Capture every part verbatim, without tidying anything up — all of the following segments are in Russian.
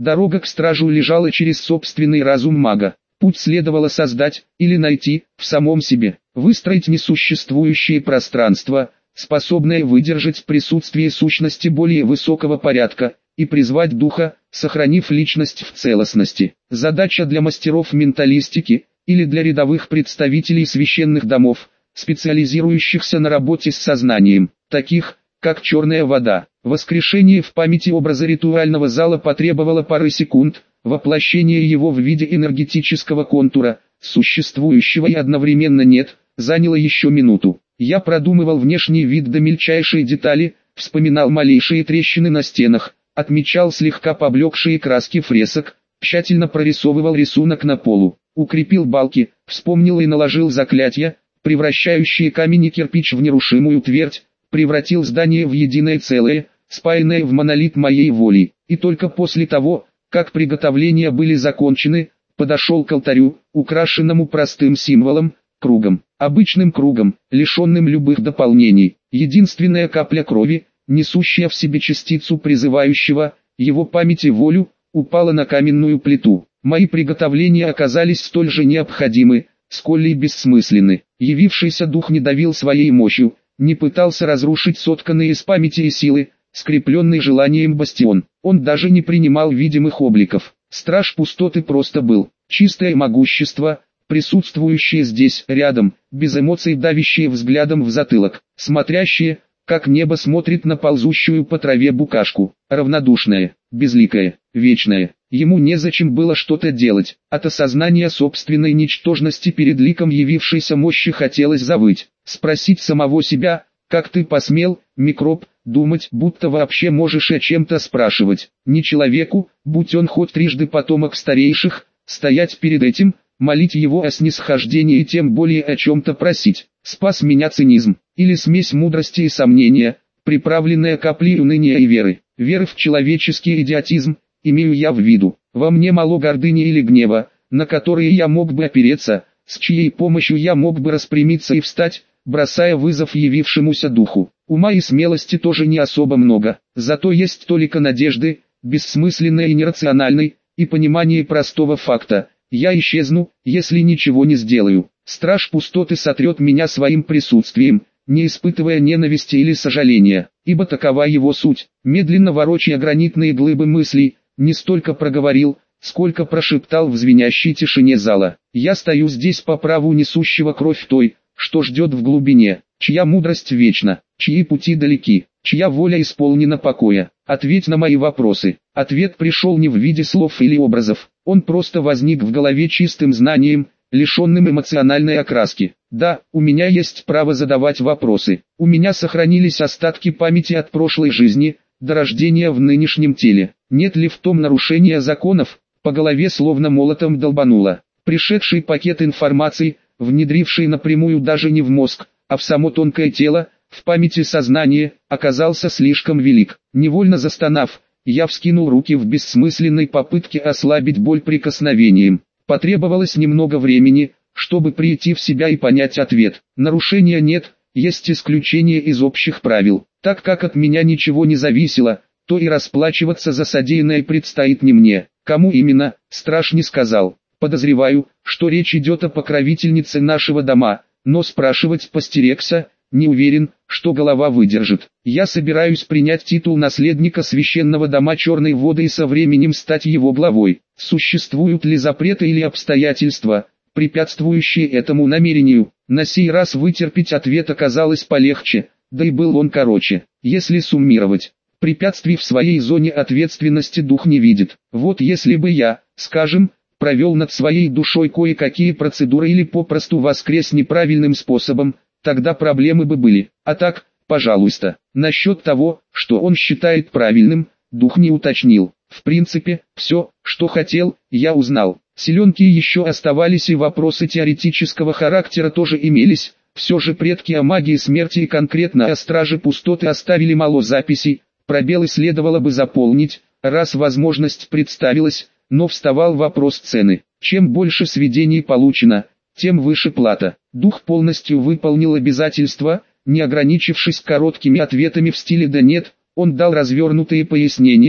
Дорога к стражу лежала через собственный разум мага. Путь следовало создать, или найти, в самом себе, выстроить несуществующее пространство, способное выдержать присутствие сущности более высокого порядка, и призвать духа, сохранив личность в целостности. Задача для мастеров менталистики, или для рядовых представителей священных домов, специализирующихся на работе с сознанием, таких, как черная вода. Воскрешение в памяти образа ритуального зала потребовало пары секунд, воплощение его в виде энергетического контура, существующего и одновременно нет, заняло еще минуту. Я продумывал внешний вид до мельчайшей детали, вспоминал малейшие трещины на стенах, отмечал слегка поблекшие краски фресок, тщательно прорисовывал рисунок на полу, укрепил балки, вспомнил и наложил заклятия, превращающие камень и кирпич в нерушимую твердь, превратил здание в единое целое, спаянное в монолит моей воли, и только после того, как приготовления были закончены, подошел к алтарю, украшенному простым символом, кругом, обычным кругом, лишенным любых дополнений, единственная капля крови, несущая в себе частицу призывающего, его память и волю, упала на каменную плиту. Мои приготовления оказались столь же необходимы, сколь и бессмысленны. Явившийся дух не давил своей мощью, не пытался разрушить сотканные из памяти и силы, скрепленный желанием бастион. Он даже не принимал видимых обликов. Страж пустоты просто был. Чистое могущество, присутствующее здесь, рядом, без эмоций давящее взглядом в затылок, смотрящее, как небо смотрит на ползущую по траве букашку, равнодушное, безликое, вечное. Ему незачем было что-то делать. От осознания собственной ничтожности перед ликом явившейся мощи хотелось завыть, спросить самого себя, как ты посмел, микроб, думать, будто вообще можешь о чем-то спрашивать. Не человеку, будь он хоть трижды потомок старейших, стоять перед этим, молить его о снисхождении и тем более о чем-то просить. Спас меня цинизм, или смесь мудрости и сомнения, приправленная каплей уныния и веры. Веры в человеческий идиотизм, имею я в виду. Во мне мало гордыни или гнева, на которые я мог бы опереться, с чьей помощью я мог бы распрямиться и встать, бросая вызов явившемуся духу. Ума и смелости тоже не особо много, зато есть толика надежды, бессмысленной и нерациональной, и понимание простого факта: я исчезну, если ничего не сделаю. Страж пустоты сотрет меня своим присутствием, не испытывая ненависти или сожаления, ибо такова его суть. Медленно ворочая гранитные глыбы мыслей, не столько проговорил, сколько прошептал в звенящей тишине зала: я стою здесь по праву несущего кровь той, что ждет в глубине, чья мудрость вечна, чьи пути далеки, чья воля исполнена покоя. Ответь на мои вопросы. Ответ пришел не в виде слов или образов, он просто возник в голове чистым знанием, лишенным эмоциональной окраски. Да, у меня есть право задавать вопросы. У меня сохранились остатки памяти от прошлой жизни, до рождения в нынешнем теле. Нет ли в том нарушения законов? По голове словно молотом долбануло. Пришедший пакет информации, внедривший напрямую даже не в мозг, а в само тонкое тело, в памяти сознание, оказался слишком велик. Невольно застонав, я вскинул руки в бессмысленной попытке ослабить боль прикосновением. Потребовалось немного времени, чтобы прийти в себя и понять ответ. Нарушения нет, есть исключение из общих правил. Так как от меня ничего не зависело, то и расплачиваться за содеянное предстоит не мне. Кому именно, страж не сказал. Подозреваю, что речь идет о покровительнице нашего дома, но спрашивать постерегся, не уверен, что голова выдержит. Я собираюсь принять титул наследника священного дома Черной Воды и со временем стать его главой. Существуют ли запреты или обстоятельства, препятствующие этому намерению? На сей раз вытерпеть ответ оказалось полегче, да и был он короче. Если суммировать, препятствий в своей зоне ответственности дух не видит. Вот если бы я, скажем, провел над своей душой кое-какие процедуры или попросту воскрес неправильным способом, тогда проблемы бы были. А так, пожалуйста. Насчет того, что он считает правильным, дух не уточнил. В принципе, все, что хотел, я узнал. Селенки еще оставались и вопросы теоретического характера тоже имелись. Все же предки о магии смерти и конкретно о страже пустоты оставили мало записей, пробелы следовало бы заполнить, раз возможность представилась, но вставал вопрос цены. Чем больше сведений получено, тем выше плата. Дух полностью выполнил обязательства, не ограничившись короткими ответами в стиле «да нет», он дал развернутые пояснения,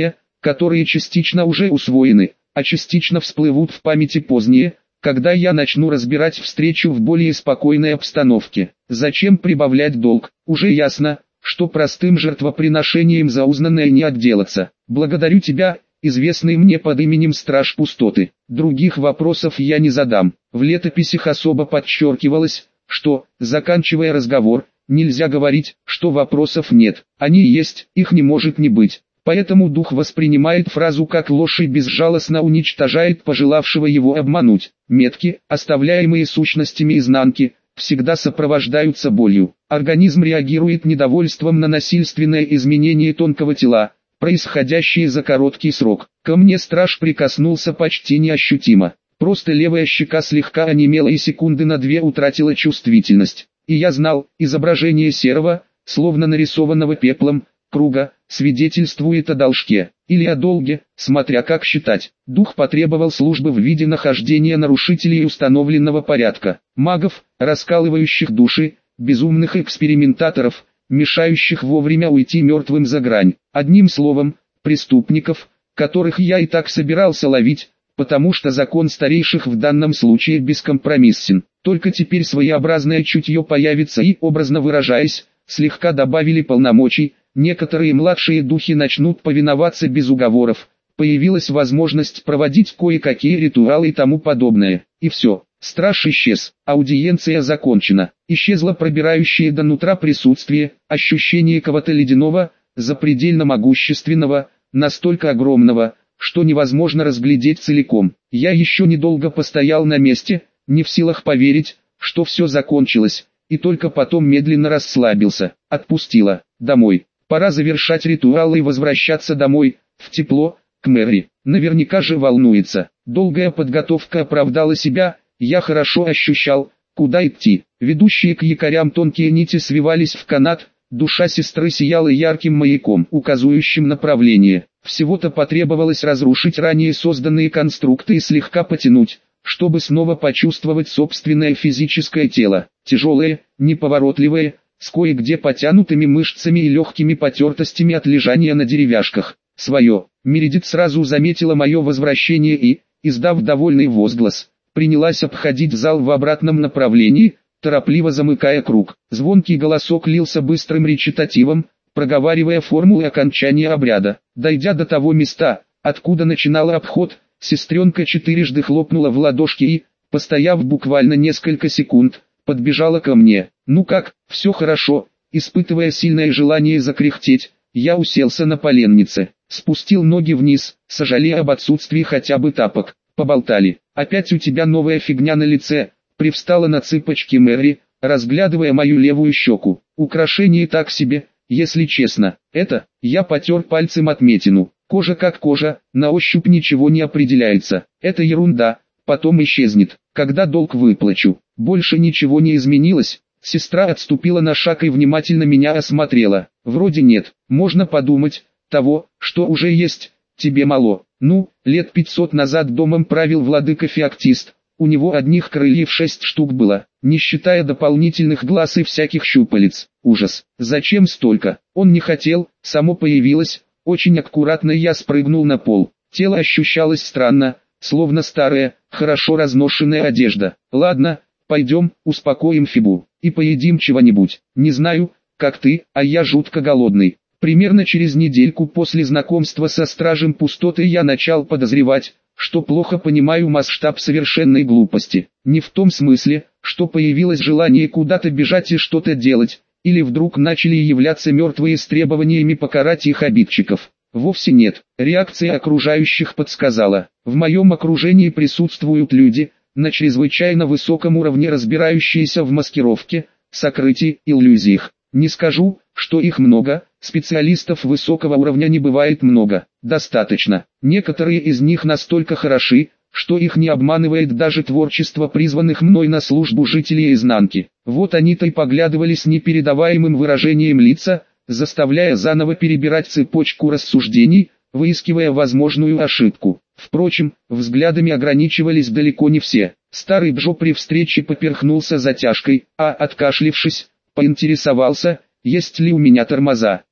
которые частично уже усвоены, а частично всплывут в памяти позднее, когда я начну разбирать встречу в более спокойной обстановке. Зачем прибавлять долг? Уже ясно, что простым жертвоприношением за узнанное не отделаться. Благодарю тебя, известный мне под именем Страж Пустоты. Других вопросов я не задам. В летописях особо подчеркивалось, что, заканчивая разговор, нельзя говорить, что вопросов нет. Они есть, их не может не быть. Поэтому дух воспринимает фразу как ложь и безжалостно уничтожает пожелавшего его обмануть. Метки, оставляемые сущностями изнанки, всегда сопровождаются болью. Организм реагирует недовольством на насильственное изменение тонкого тела, происходящее за короткий срок. Ко мне страж прикоснулся почти неощутимо. Просто левая щека слегка онемела и секунды на две утратила чувствительность. И я знал, изображение серого, словно нарисованного пеплом, круга, свидетельствует о должке, или о долге, смотря как считать. Дух потребовал службы в виде нахождения нарушителей установленного порядка, магов, раскалывающих души, безумных экспериментаторов, мешающих вовремя уйти мертвым за грань. Одним словом, преступников, которых я и так собирался ловить, потому что закон старейших в данном случае бескомпромиссен. Только теперь своеобразное чутье появится и, образно выражаясь, слегка добавили полномочий, некоторые младшие духи начнут повиноваться без уговоров, появилась возможность проводить кое-какие ритуалы и тому подобное. И все, страж исчез, аудиенция закончена, исчезло пробирающее до нутра присутствие, ощущение кого-то ледяного, запредельно могущественного, настолько огромного, что невозможно разглядеть целиком. Я еще недолго постоял на месте, не в силах поверить, что все закончилось, и только потом медленно расслабился, отпустила, домой. Пора завершать ритуал и возвращаться домой, в тепло, к Мэри. Наверняка же волнуется. Долгая подготовка оправдала себя, я хорошо ощущал, куда идти. Ведущие к якорям тонкие нити свивались в канат, душа сестры сияла ярким маяком, указывающим направление. Всего-то потребовалось разрушить ранее созданные конструкты и слегка потянуть, чтобы снова почувствовать собственное физическое тело. Тяжелое, неповоротливое, с кое-где потянутыми мышцами и легкими потертостями от лежания на деревяшках. Свое. Мередит сразу заметила мое возвращение и, издав довольный возглас, принялась обходить зал в обратном направлении, торопливо замыкая круг. Звонкий голосок лился быстрым речитативом, проговаривая формулы окончания обряда. Дойдя до того места, откуда начинала обход, сестренка четырежды хлопнула в ладошки и, постояв буквально несколько секунд, подбежала ко мне. «Ну как, все хорошо?» Испытывая сильное желание закряхтеть, я уселся на поленнице, спустил ноги вниз, сожалея об отсутствии хотя бы тапок. Поболтали. «Опять у тебя новая фигня на лице», привстала на цыпочки Мэри, разглядывая мою левую щеку. «Украшение так себе, если честно. Это...» Я потер пальцем отметину. «Кожа как кожа, на ощупь ничего не определяется. Это ерунда, потом исчезнет, когда долг выплачу». Больше ничего не изменилось. Сестра отступила на шаг и внимательно меня осмотрела. «Вроде нет, можно подумать, того, что уже есть, тебе мало. Ну, лет пятьсот назад домом правил владыка Феоктист, у него одних крыльев шесть штук было, не считая дополнительных глаз и всяких щупалец. Ужас, зачем столько? Он не хотел, само появилось». Очень аккуратно я спрыгнул на пол. Тело ощущалось странно, словно старая, хорошо разношенная одежда. «Ладно, пойдем, успокоим Фибу, и поедим чего-нибудь. Не знаю, как ты, а я жутко голодный». Примерно через недельку после знакомства со Стражем Пустоты я начал подозревать, что плохо понимаю масштаб совершенной глупости. Не в том смысле, что появилось желание куда-то бежать и что-то делать, или вдруг начали являться мертвые с требованиями покарать их обидчиков. Вовсе нет. Реакция окружающих подсказала. В моем окружении присутствуют люди, на чрезвычайно высоком уровне разбирающиеся в маскировке, сокрытии, иллюзиях. Не скажу, что их много, специалистов высокого уровня не бывает много, достаточно. Некоторые из них настолько хороши, что их не обманывает даже творчество призванных мной на службу жителей изнанки. Вот они-то и поглядывали с непередаваемым выражением лица, заставляя заново перебирать цепочку рассуждений, выискивая возможную ошибку. Впрочем, взглядами ограничивались далеко не все. Старый Бжо при встрече поперхнулся затяжкой, а, откашлившись, поинтересовался, есть ли у меня тормоза.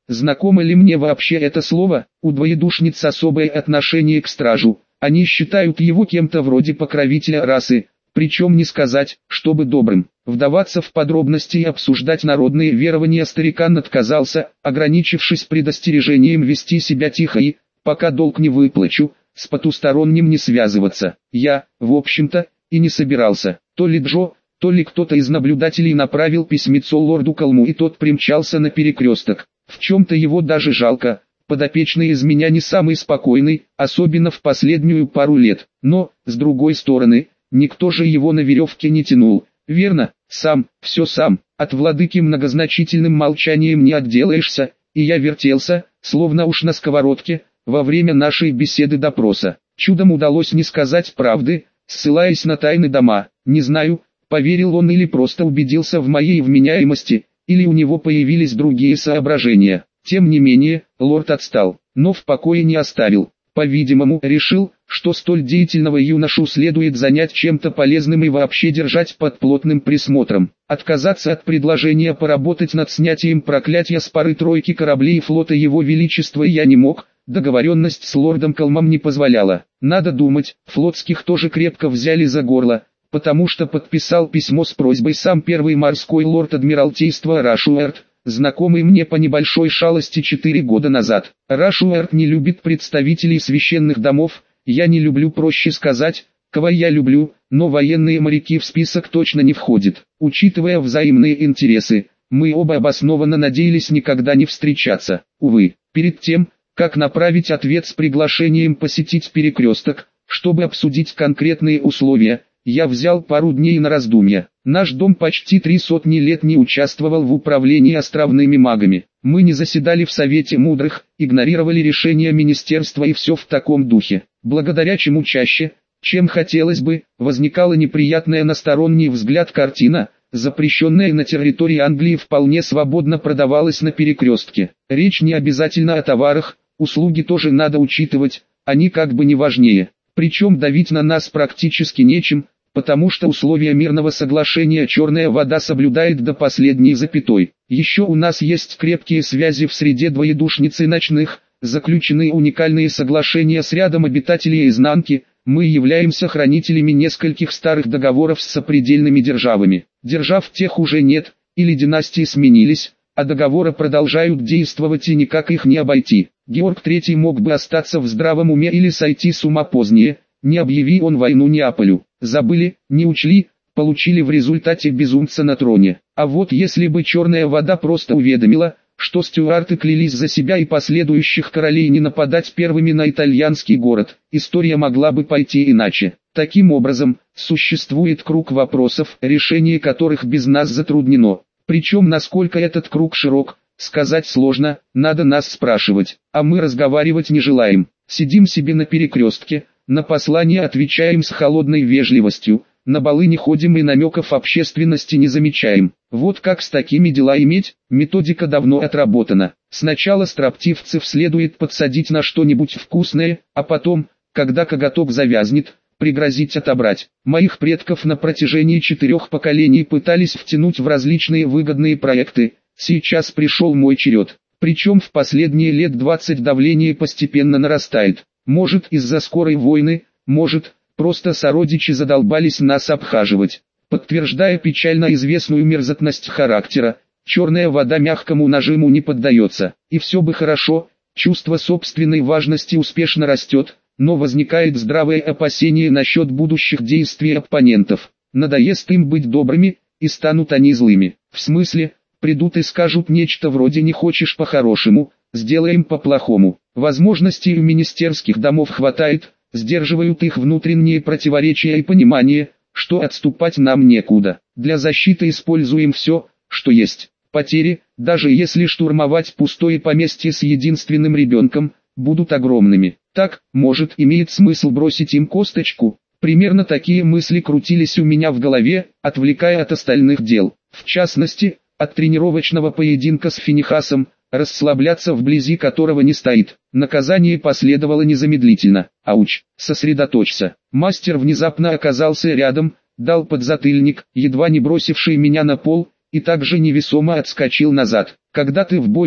Знакомо ли мне вообще это слово? У двоедушниц особое отношение к стражу. Они считают его кем-то вроде покровителя расы, причем не сказать, чтобы добрым. Вдаваться в подробности и обсуждать народные верования старикан отказался, ограничившись предостережением вести себя тихо и, пока долг не выплачу, с потусторонним не связываться. Я, в общем-то, и не собирался. То ли Джо, то ли кто-то из наблюдателей направил письмецо лорду Колму, и тот примчался на перекресток. В чем-то его даже жалко. Подопечный из меня не самый спокойный, особенно в последнюю пару лет. Но, с другой стороны, никто же его на веревке не тянул. Верно, сам, все сам. От владыки многозначительным молчанием не отделаешься, и я вертелся, словно уж на сковородке, во время нашей беседы-допроса. Чудом удалось не сказать правды, ссылаясь на тайны дома. Не знаю, поверил он или просто убедился в моей вменяемости, или у него появились другие соображения. Тем не менее, лорд отстал, но в покое не оставил. По-видимому, решил, что столь деятельного юношу следует занять чем-то полезным и вообще держать под плотным присмотром. Отказаться от предложения поработать над снятием проклятия с пары-тройки кораблей флота Его Величества я не мог, договоренность с лордом Колмом не позволяла. Надо думать, флотских тоже крепко взяли за горло, потому что подписал письмо с просьбой сам первый морской лорд Адмиралтейства Рашуэрт, знакомый мне по небольшой шалости четыре года назад. Рашуэрт не любит представителей священных домов, я не люблю, проще сказать, кого я люблю, но военные моряки в список точно не входят. Учитывая взаимные интересы, мы оба обоснованно надеялись никогда не встречаться. Увы, перед тем, как направить ответ с приглашением посетить перекресток, чтобы обсудить конкретные условия, я взял пару дней на раздумья. Наш дом почти три сотни лет не участвовал в управлении островными магами. Мы не заседали в Совете Мудрых, игнорировали решения министерства и все в таком духе. Благодаря чему чаще, чем хотелось бы, возникала неприятная на сторонний взгляд картина, запрещенная на территории Англии вполне свободно продавалась на перекрестке. Речь не обязательно о товарах, услуги тоже надо учитывать, они как бы не важнее. Причем давить на нас практически нечем, потому что условия мирного соглашения «Черная вода» соблюдает до последней запятой. Еще у нас есть крепкие связи в среде двоедушниц и ночных, заключены уникальные соглашения с рядом обитателей изнанки, мы являемся хранителями нескольких старых договоров с сопредельными державами. Держав тех уже нет, или династии сменились, а договоры продолжают действовать и никак их не обойти. Георг третий мог бы остаться в здравом уме или сойти с ума позднее, не объяви он войну Неаполю. Забыли, не учли, получили в результате безумца на троне. А вот если бы Черная вода просто уведомила, что стюарты клялись за себя и последующих королей не нападать первыми на итальянский город, история могла бы пойти иначе. Таким образом, существует круг вопросов, решение которых без нас затруднено. Причем насколько этот круг широк, сказать сложно, надо нас спрашивать, а мы разговаривать не желаем. Сидим себе на перекрестке, на послание отвечаем с холодной вежливостью, на балы не ходим и намеков общественности не замечаем. Вот как с такими дела иметь, методика давно отработана. Сначала строптивцев следует подсадить на что-нибудь вкусное, а потом, когда коготок завязнет, пригрозить отобрать. Моих предков на протяжении четырех поколений пытались втянуть в различные выгодные проекты, сейчас пришел мой черед. Причем в последние лет двадцать давление постепенно нарастает. Может из-за скорой войны, может, просто сородичи задолбались нас обхаживать. Подтверждая печально известную мерзотность характера, черная вода мягкому нажиму не поддается. И все бы хорошо, чувство собственной важности успешно растет, но возникает здравое опасение насчет будущих действий оппонентов. Надоест им быть добрыми, и станут они злыми. В смысле, придут и скажут нечто вроде «не хочешь по-хорошему, сделаем по-плохому». Возможностей у министерских домов хватает, сдерживают их внутренние противоречия и понимание, что отступать нам некуда. Для защиты используем все, что есть. Потери, даже если штурмовать пустое поместье с единственным ребенком, будут огромными. Так, может, имеет смысл бросить им косточку? Примерно такие мысли крутились у меня в голове, отвлекая от остальных дел. В частности, от тренировочного поединка с Финихасом, расслабляться вблизи которого не стоит. Наказание последовало незамедлительно. Ауч, сосредоточься. Мастер внезапно оказался рядом, дал подзатыльник, едва не бросивший меня на пол, и также невесомо отскочил назад. Когда ты в бою,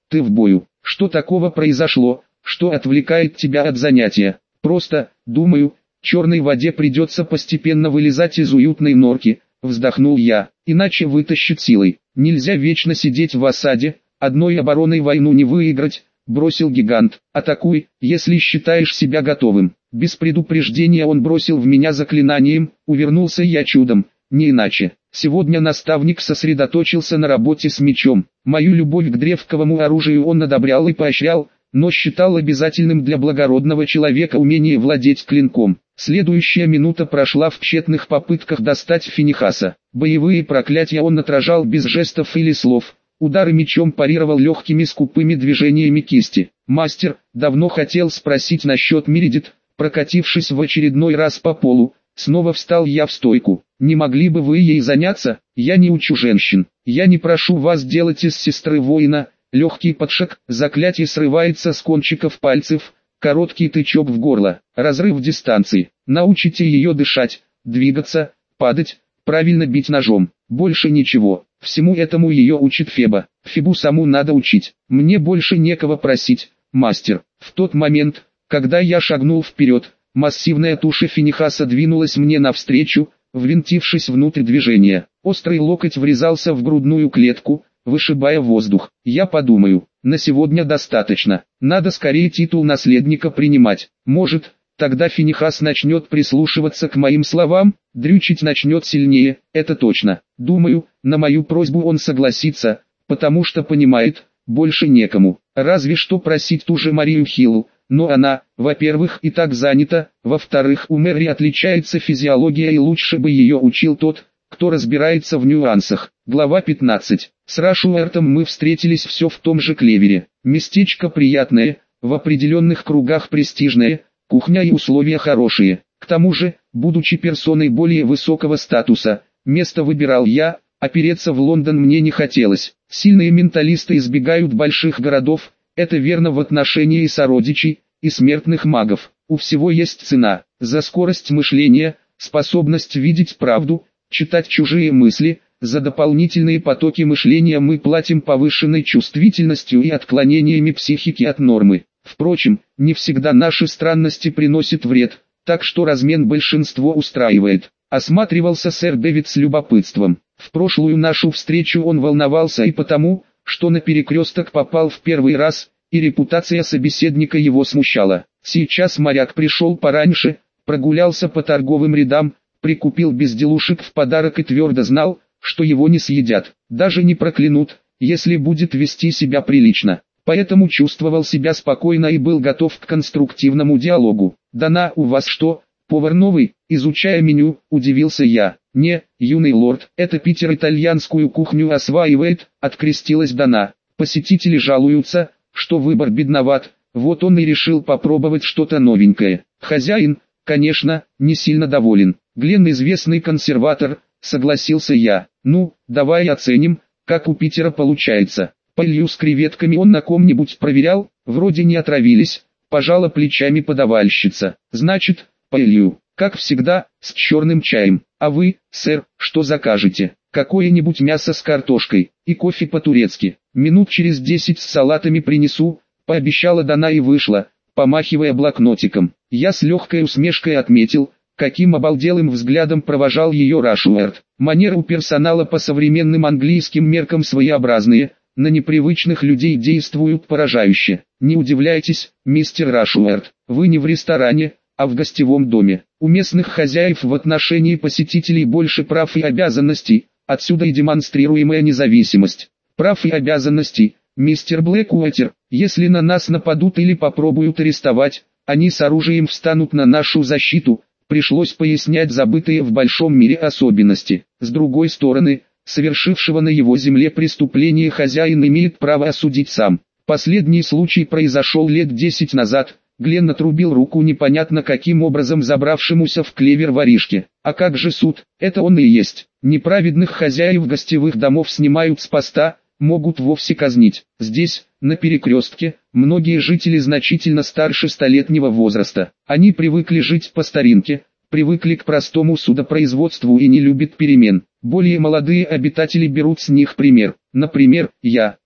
ты в бою. Что такого произошло, что отвлекает тебя от занятия? Просто, думаю, черной воде придется постепенно вылезать из уютной норки, вздохнул я, иначе вытащит силой. Нельзя вечно сидеть в осаде, одной обороной войну не выиграть, бросил гигант. Атакуй, если считаешь себя готовым. Без предупреждения он бросил в меня заклинанием, увернулся я чудом, не иначе. Сегодня наставник сосредоточился на работе с мечом. Мою любовь к древковому оружию он одобрял и поощрял, но считал обязательным для благородного человека умение владеть клинком. Следующая минута прошла в тщетных попытках достать Финихаса. Боевые проклятия он отражал без жестов или слов. Удары мечом парировал легкими скупыми движениями кисти. Мастер, давно хотел спросить насчет Миридит, прокатившись в очередной раз по полу, снова встал я в стойку. Не могли бы вы ей заняться? Я не учу женщин. Я не прошу вас делать из сестры воина. Легкий подшаг, заклятие срывается с кончиков пальцев, короткий тычок в горло, разрыв дистанции. Научите ее дышать, двигаться, падать, правильно бить ножом. Больше ничего. Всему этому ее учит Феба. Фебу саму надо учить. Мне больше некого просить, мастер. В тот момент, когда я шагнул вперед, массивная туша Финихаса двинулась мне навстречу, ввинтившись внутрь движения. Острый локоть врезался в грудную клетку, вышибая воздух. Я подумаю, на сегодня достаточно. Надо скорее титул наследника принимать. Может, тогда Финихас начнет прислушиваться к моим словам, дрючить начнет сильнее, это точно. Думаю, на мою просьбу он согласится, потому что понимает, больше некому. Разве что просить ту же Марию Хиллу, но она, во-первых, и так занята, во-вторых, у Мэри отличается физиология и лучше бы ее учил тот, кто разбирается в нюансах. Глава пятнадцать. С Рашуэртом мы встретились все в том же клевере. Местечко приятное, в определенных кругах престижное, кухня и условия хорошие. К тому же, будучи персоной более высокого статуса, место выбирал я, опереться в Лондон мне не хотелось. Сильные менталисты избегают больших городов, это верно в отношении сородичей и смертных магов. У всего есть цена. За скорость мышления, способность видеть правду, читать чужие мысли, за дополнительные потоки мышления мы платим повышенной чувствительностью и отклонениями психики от нормы. Впрочем, не всегда наши странности приносят вред, так что размен большинство устраивает. Осматривался сэр Дэвид с любопытством. В прошлую нашу встречу он волновался и потому, что на перекресток попал в первый раз, и репутация собеседника его смущала. Сейчас моряк пришел пораньше, прогулялся по торговым рядам, прикупил безделушек в подарок и твердо знал, что его не съедят, даже не проклянут, если будет вести себя прилично. Поэтому чувствовал себя спокойно и был готов к конструктивному диалогу. «Дана, у вас что, повар новый?» Изучая меню, удивился я. «Не, юный лорд, это Питер итальянскую кухню осваивает», открестилась Дана. «Посетители жалуются, что выбор бедноват, вот он и решил попробовать что-то новенькое. Хозяин, конечно, не сильно доволен. Гленн известный консерватор», согласился я. «Ну, давай оценим, как у Питера получается». Паэлью с креветками он на ком-нибудь проверял, вроде не отравились, пожала плечами подавальщица. «Значит, паэлью, как всегда, с черным чаем. А вы, сэр, что закажете? Какое-нибудь мясо с картошкой и кофе по-турецки. Минут через десять с салатами принесу», пообещала Дана и вышла, помахивая блокнотиком. Я с легкой усмешкой отметил, каким обалделым взглядом провожал ее Рашуэрт. Манеры у персонала по современным английским меркам своеобразные, на непривычных людей действуют поражающе. Не удивляйтесь, мистер Рашуэрт, вы не в ресторане, а в гостевом доме. У местных хозяев в отношении посетителей больше прав и обязанностей, отсюда и демонстрируемая независимость. Прав и обязанностей, мистер Блэкуотер, если на нас нападут или попробуют арестовать, они с оружием встанут на нашу защиту, пришлось пояснять забытые в большом мире особенности. С другой стороны, совершившего на его земле преступление хозяин имеет право осудить сам. Последний случай произошел лет десять назад. Гленн отрубил руку непонятно каким образом забравшемуся в клевер воришке. А как же суд? Это он и есть. Неправедных хозяев гостевых домов снимают с поста, могут вовсе казнить. Здесь, на перекрестке, многие жители значительно старше столетнего возраста. Они привыкли жить по старинке, привыкли к простому судопроизводству и не любят перемен. Более молодые обитатели берут с них пример. Например, я.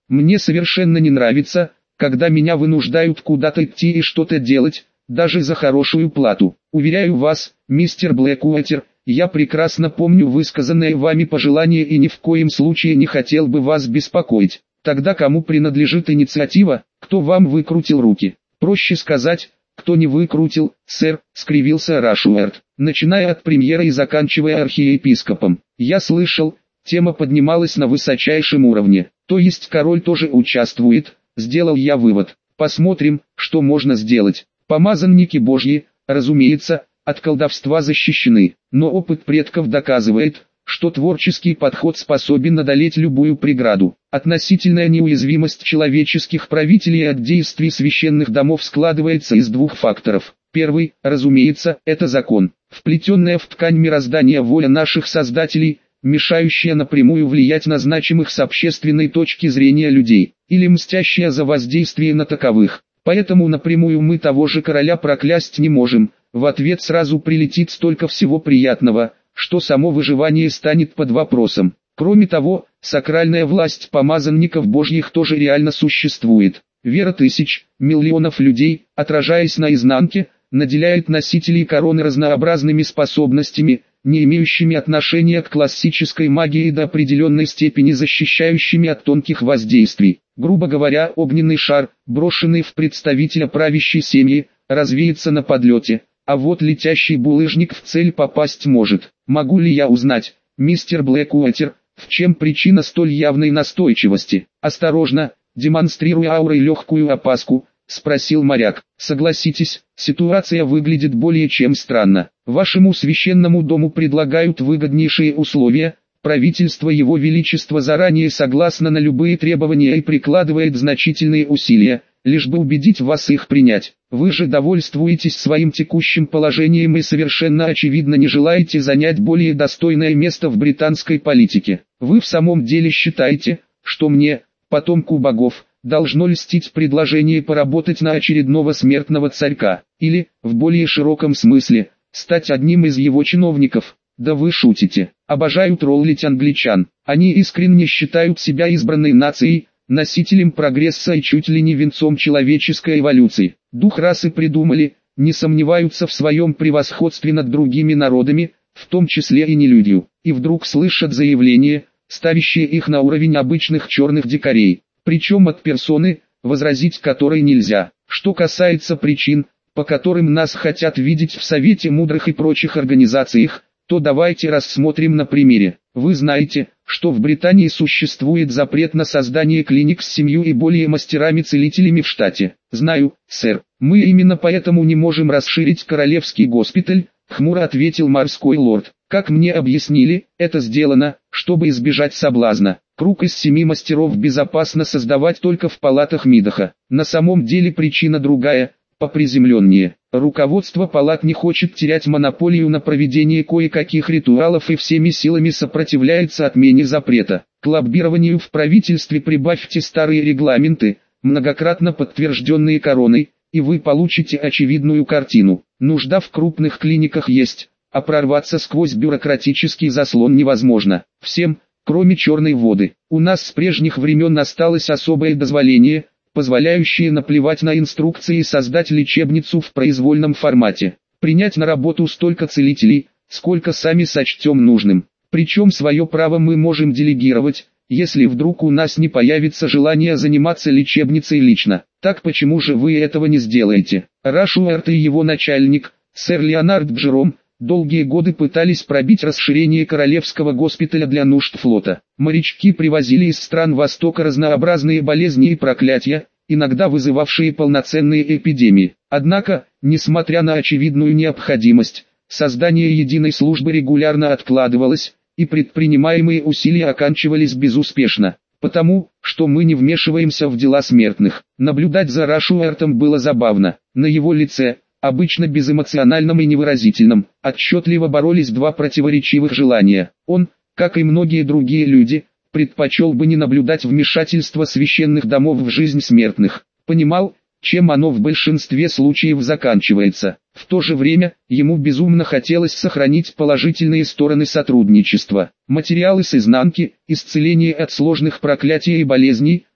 Мне совершенно не нравится, когда меня вынуждают куда-то идти и что-то делать, даже за хорошую плату. Уверяю вас, мистер Блэкуотер, я прекрасно помню высказанное вами пожелание и ни в коем случае не хотел бы вас беспокоить. Тогда кому принадлежит инициатива, кто вам выкрутил руки? Проще сказать, кто не выкрутил, сэр, скривился Рашуэрт, начиная от премьера и заканчивая архиепископом. Я слышал, тема поднималась на высочайшем уровне, то есть король тоже участвует, сделал я вывод. Посмотрим, что можно сделать. Помазанники Божьи, разумеется, от колдовства защищены, но опыт предков доказывает, что творческий подход способен одолеть любую преграду. Относительная неуязвимость человеческих правителей от действий священных домов складывается из двух факторов. Первый, разумеется, это закон, вплетенная в ткань мироздания воля наших создателей, мешающая напрямую влиять на значимых с общественной точки зрения людей, или мстящая за воздействие на таковых. Поэтому напрямую мы того же короля проклясть не можем, в ответ сразу прилетит столько всего приятного, что само выживание станет под вопросом. Кроме того, сакральная власть помазанников Божьих тоже реально существует. Вера тысяч, миллионов людей, отражаясь на изнанке, наделяет носителей короны разнообразными способностями, не имеющими отношения к классической магии и до определенной степени защищающими от тонких воздействий. Грубо говоря, огненный шар, брошенный в представителя правящей семьи, развеется на подлете, а вот летящий булыжник в цель попасть может. Могу ли я узнать, мистер Блэкуотер, в чем причина столь явной настойчивости? Осторожно, демонстрируя аурой легкую опаску, спросил моряк. Согласитесь, ситуация выглядит более чем странно. Вашему священному дому предлагают выгоднейшие условия, правительство Его Величества заранее согласно на любые требования и прикладывает значительные усилия, лишь бы убедить вас их принять. Вы же довольствуетесь своим текущим положением и совершенно очевидно не желаете занять более достойное место в британской политике. Вы в самом деле считаете, что мне, потомку богов, должно льстить предложение поработать на очередного смертного царька, или, в более широком смысле, стать одним из его чиновников? Да вы шутите. Обожаю троллить англичан. Они искренне считают себя избранной нацией, носителем прогресса и чуть ли не венцом человеческой эволюции. Дух расы придумали, не сомневаются в своем превосходстве над другими народами, в том числе и нелюдью, и вдруг слышат заявление, ставящее их на уровень обычных черных дикарей, причем от персоны, возразить которой нельзя. Что касается причин, по которым нас хотят видеть в Совете Мудрых и прочих организациях, то давайте рассмотрим на примере. Вы знаете, что в Британии существует запрет на создание клиник с семью и более мастерами-целителями в штате. Знаю, сэр. Мы именно поэтому не можем расширить королевский госпиталь, хмуро ответил морской лорд. Как мне объяснили, это сделано, чтобы избежать соблазна. Круг из семи мастеров безопасно создавать только в палатах Мидоха. На самом деле причина другая, поприземленнее. Руководство палат не хочет терять монополию на проведение кое-каких ритуалов и всеми силами сопротивляется отмене запрета. К лоббированию в правительстве прибавьте старые регламенты, многократно подтвержденные короной, и вы получите очевидную картину. Нужда в крупных клиниках есть, а прорваться сквозь бюрократический заслон невозможно. Всем, кроме черной воды. У нас с прежних времен осталось особое дозволение, позволяющие наплевать на инструкции и создать лечебницу в произвольном формате. Принять на работу столько целителей, сколько сами сочтем нужным. Причем свое право мы можем делегировать, если вдруг у нас не появится желание заниматься лечебницей лично. Так почему же вы этого не сделаете? Рашуэрт и его начальник, сэр Леонард Джером, долгие годы пытались пробить расширение королевского госпиталя для нужд флота. Морячки привозили из стран Востока разнообразные болезни и проклятия, иногда вызывавшие полноценные эпидемии. Однако, несмотря на очевидную необходимость, создание единой службы регулярно откладывалось, и предпринимаемые усилия оканчивались безуспешно. Потому, что мы не вмешиваемся в дела смертных. Наблюдать за Рашуэртом было забавно. На его лице, обычно безэмоциональном и невыразительном, отчетливо боролись два противоречивых желания. Он, как и многие другие люди, предпочел бы не наблюдать вмешательства священных домов в жизнь смертных. Понимал, чем оно в большинстве случаев заканчивается. В то же время, ему безумно хотелось сохранить положительные стороны сотрудничества. Материалы с изнанки, исцеление от сложных проклятий и болезней,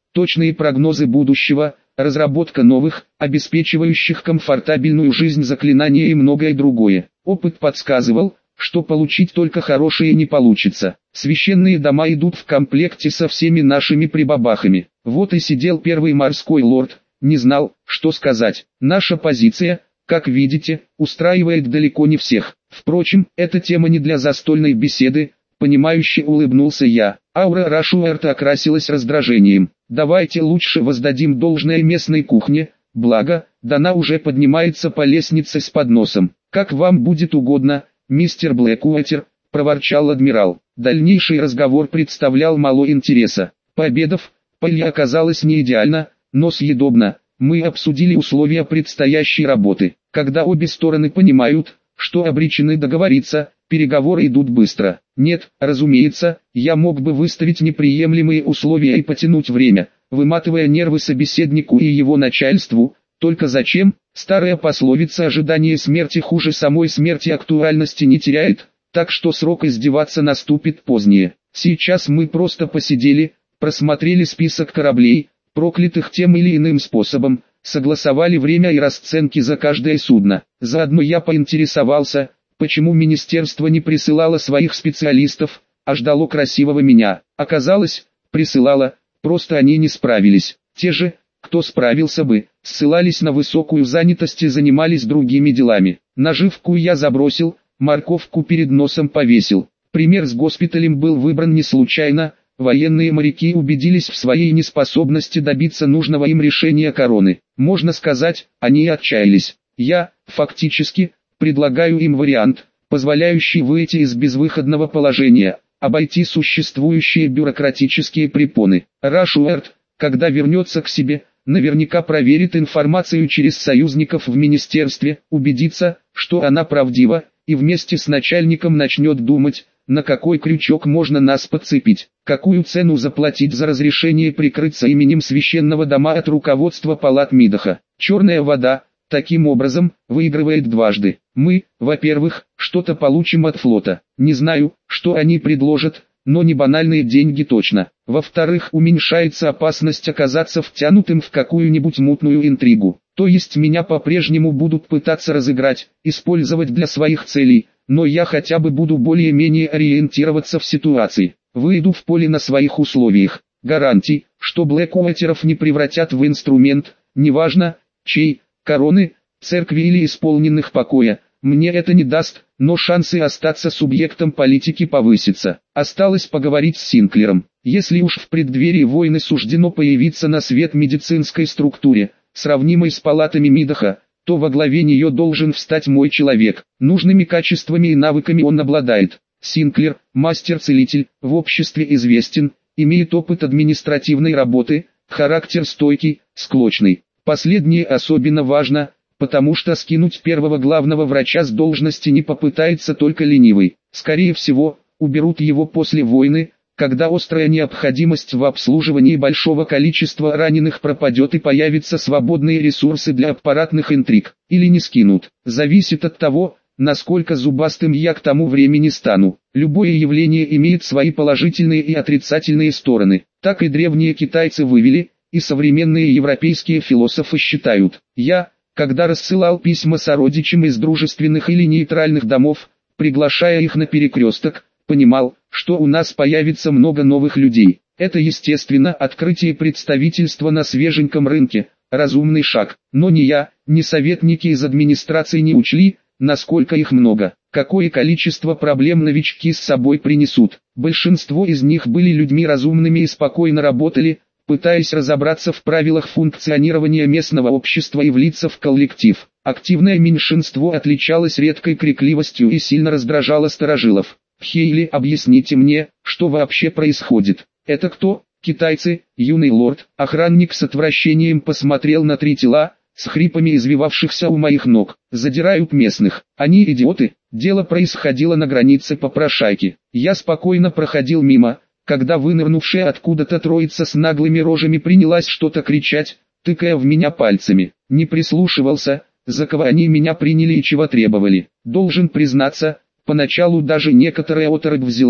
точные прогнозы будущего, разработка новых, обеспечивающих комфортабельную жизнь заклинания и многое другое. Опыт подсказывал, что получить только хорошее не получится. Священные дома идут в комплекте со всеми нашими прибабахами. Вот и сидел первый морской лорд, не знал, что сказать. Наша позиция, как видите, устраивает далеко не всех. Впрочем, эта тема не для застольной беседы, понимающе улыбнулся я. Аура Рашуэрта окрасилась раздражением. Давайте лучше воздадим должное местной кухне, благо, Дана уже поднимается по лестнице с подносом. Как вам будет угодно, мистер Блэкуотер, проворчал адмирал. Дальнейший разговор представлял мало интереса. Пообедав, пыль оказалась не идеально, но съедобно. Мы обсудили условия предстоящей работы. Когда обе стороны понимают, что обречены договориться, переговоры идут быстро. Нет, разумеется, я мог бы выставить неприемлемые условия и потянуть время, выматывая нервы собеседнику и его начальству. Только зачем? Старая пословица «ожидание смерти хуже самой смерти» актуальности не теряет, так что срок издеваться наступит позднее. Сейчас мы просто посидели, просмотрели список кораблей, проклятых тем или иным способом, согласовали время и расценки за каждое судно. Заодно я поинтересовался, почему министерство не присылало своих специалистов, а ждало красивого меня. Оказалось, присылало, просто они не справились. Те же, кто справился бы, ссылались на высокую занятость и занимались другими делами. Наживку я забросил, морковку перед носом повесил. Пример с госпиталем был выбран не случайно. Военные моряки убедились в своей неспособности добиться нужного им решения короны. Можно сказать, они отчаялись. Я, фактически, предлагаю им вариант, позволяющий выйти из безвыходного положения, обойти существующие бюрократические препоны. Рашуэрт, когда вернется к себе, наверняка проверит информацию через союзников в министерстве, убедится, что она правдива, и вместе с начальником начнет думать, на какой крючок можно нас подцепить, какую цену заплатить за разрешение прикрыться именем священного дома от руководства палат Мидоха. Черная вода, таким образом, выигрывает дважды. Мы, во-первых, что-то получим от флота. Не знаю, что они предложат, но не банальные деньги точно. Во-вторых, уменьшается опасность оказаться втянутым в какую-нибудь мутную интригу. То есть меня по-прежнему будут пытаться разыграть, использовать для своих целей, но я хотя бы буду более-менее ориентироваться в ситуации. Выйду в поле на своих условиях. Гарантий, что Блэкуотеров не превратят в инструмент, неважно, чей, короны, церкви или исполненных покоя, мне это не даст, но шансы остаться субъектом политики повысятся. Осталось поговорить с Синклером. Если уж в преддверии войны суждено появиться на свет медицинской структуре, сравнимой с палатами Мидоха, то во главе нее должен встать мой человек. Нужными качествами и навыками он обладает. Синклер, мастер-целитель, в обществе известен, имеет опыт административной работы, характер стойкий, склочный. Последнее особенно важно, потому что скинуть первого главного врача с должности не попытается только ленивый. Скорее всего, уберут его после войны, когда острая необходимость в обслуживании большого количества раненых пропадет и появятся свободные ресурсы для аппаратных интриг. Или не скинут. Зависит от того, насколько зубастым я к тому времени стану. Любое явление имеет свои положительные и отрицательные стороны. Так и древние китайцы вывели, и современные европейские философы считают. Я, когда рассылал письма сородичам из дружественных или нейтральных домов, приглашая их на перекресток, понимал, что у нас появится много новых людей. Это естественно открытие представительства на свеженьком рынке, разумный шаг. Но ни я, ни советники из администрации не учли, насколько их много, какое количество проблем новички с собой принесут. Большинство из них были людьми разумными и спокойно работали, пытаясь разобраться в правилах функционирования местного общества и влиться в коллектив. Активное меньшинство отличалось редкой крикливостью и сильно раздражало старожилов. Хейли, объясните мне, что вообще происходит? Это кто? Китайцы, юный лорд. Охранник с отвращением посмотрел на три тела, с хрипами извивавшихся у моих ног. Задирают местных. Они идиоты. Дело происходило на границе попрошайки. Я спокойно проходил мимо, когда вынырнувшая откуда-то троица с наглыми рожами принялась что-то кричать, тыкая в меня пальцами. Не прислушивался, за кого они меня приняли и чего требовали. Должен признаться, поначалу даже некоторая оторопь взяла,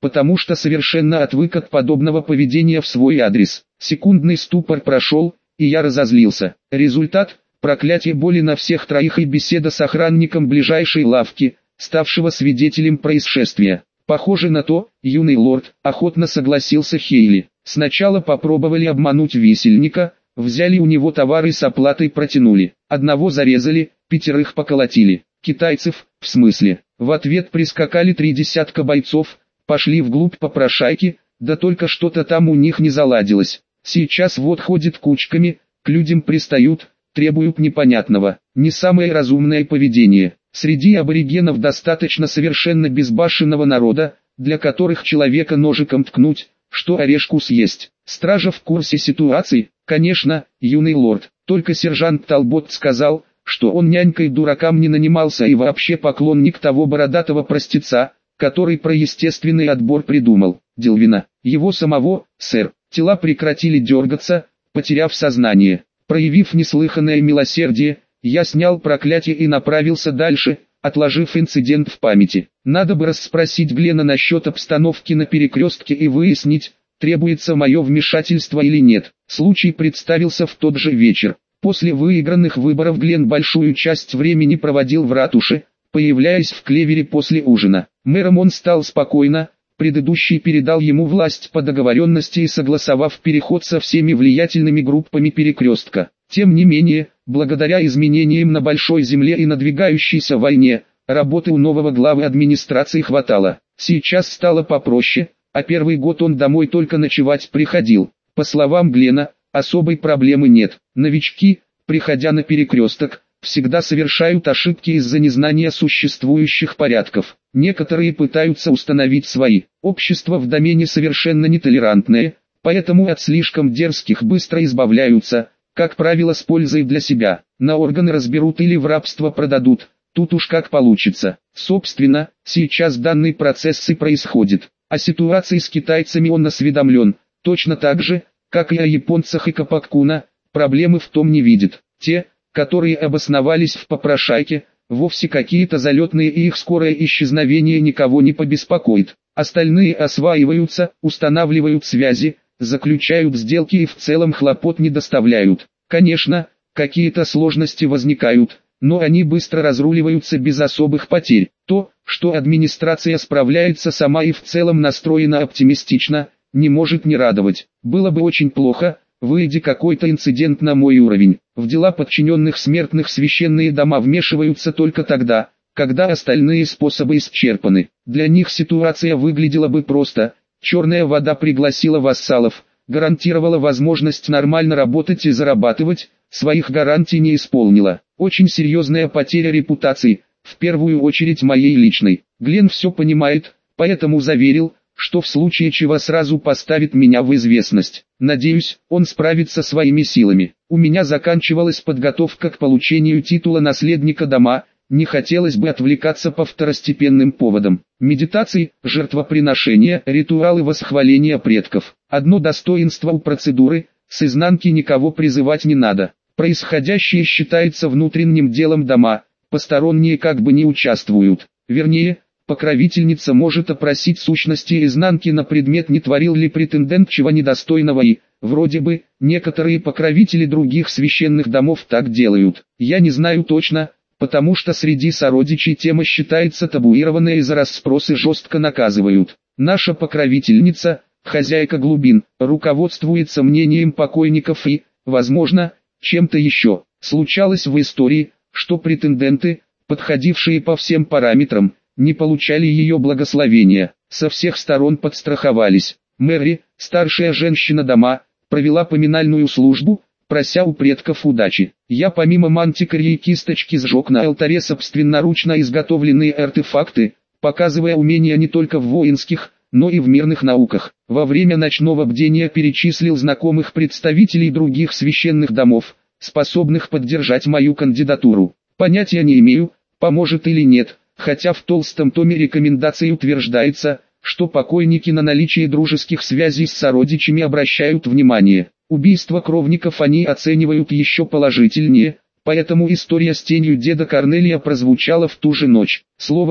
потому что совершенно отвык от подобного поведения в свой адрес. Секундный ступор прошел, и я разозлился. Результат – проклятие боли на всех троих и беседа с охранником ближайшей лавки, ставшего свидетелем происшествия. Похоже на то, юный лорд, охотно согласился Хейли. Сначала попробовали обмануть висельника, взяли у него товары с оплатой протянули. Одного зарезали, пятерых поколотили. Китайцев, в смысле. В ответ прискакали три десятка бойцов, пошли вглубь попрошайки, да только что-то там у них не заладилось. Сейчас вот ходят кучками, к людям пристают, требуют непонятного. Не самое разумное поведение. Среди аборигенов достаточно совершенно безбашенного народа, для которых человека ножиком ткнуть, что орешку съесть. Стража в курсе ситуации, конечно, юный лорд. Только сержант Талбот сказал, что он нянькой дуракам не нанимался и вообще поклонник того бородатого простеца, который про естественный отбор придумал. Делвина, его самого, сэр. Тела прекратили дергаться, потеряв сознание. Проявив неслыханное милосердие, я снял проклятие и направился дальше, отложив инцидент в памяти. Надо бы расспросить Глена насчет обстановки на перекрестке и выяснить, требуется мое вмешательство или нет. Случай представился в тот же вечер. После выигранных выборов Глен большую часть времени проводил в ратуше, появляясь в клевере после ужина. Мэром он стал спокойно, предыдущий передал ему власть по договоренности и согласовав переход со всеми влиятельными группами перекрестка. Тем не менее, благодаря изменениям на Большой Земле и надвигающейся войне, работы у нового главы администрации хватало. Сейчас стало попроще, а первый год он домой только ночевать приходил. По словам Глена, особой проблемы нет. Новички, приходя на перекресток, всегда совершают ошибки из-за незнания существующих порядков. Некоторые пытаются установить свои. Общество в домене совершенно нетолерантное, поэтому от слишком дерзких быстро избавляются, как правило с пользой для себя. На органы разберут или в рабство продадут, тут уж как получится. Собственно, сейчас данный процесс и происходит. О ситуации с китайцами он осведомлен, точно так же, как и о японцах и Капаккуна, проблемы в том не видит. Те, которые обосновались в попрошайке, вовсе какие-то залетные и их скорое исчезновение никого не побеспокоит. Остальные осваиваются, устанавливают связи, заключают сделки и в целом хлопот не доставляют. Конечно, какие-то сложности возникают, но они быстро разруливаются без особых потерь. То, что администрация справляется сама и в целом настроена оптимистично, не может не радовать. Было бы очень плохо, выйди какой-то инцидент на мой уровень. В дела подчиненных смертных священные дома вмешиваются только тогда, когда остальные способы исчерпаны. Для них ситуация выглядела бы просто. Черная вода пригласила вассалов, гарантировала возможность нормально работать и зарабатывать, своих гарантий не исполнила. Очень серьезная потеря репутации, в первую очередь моей личной. Глен все понимает, поэтому заверил, что в случае чего сразу поставит меня в известность. Надеюсь, он справится своими силами. У меня заканчивалась подготовка к получению титула наследника дома, не хотелось бы отвлекаться по второстепенным поводам. Медитации, жертвоприношения, ритуалы восхваления предков. Одно достоинство у процедуры, с изнанки никого призывать не надо. Происходящее считается внутренним делом дома, посторонние как бы не участвуют. Вернее, покровительница может опросить сущности изнанки на предмет, не творил ли претендент чего недостойного и, вроде бы, некоторые покровители других священных домов так делают. Я не знаю точно, потому что среди сородичей тема считается табуированной и за расспросы жестко наказывают. Наша покровительница, хозяйка глубин, руководствуется мнением покойников и, возможно, чем-то еще. Случалось в истории, что претенденты, подходившие по всем параметрам, не получали ее благословения, со всех сторон подстраховались. Мэри, старшая женщина дома, провела поминальную службу, прося у предков удачи. Я помимо мантикорья и кисточки сжег на алтаре собственноручно изготовленные артефакты, показывая умения не только в воинских, но и в мирных науках. Во время ночного бдения перечислил знакомых представителей других священных домов, способных поддержать мою кандидатуру. Понятия не имею, поможет или нет, хотя в толстом томе рекомендаций утверждается, что покойники на наличие дружеских связей с сородичами обращают внимание. Убийство кровников они оценивают еще положительнее, поэтому история с тенью деда Корнелия прозвучала в ту же ночь. Словом, к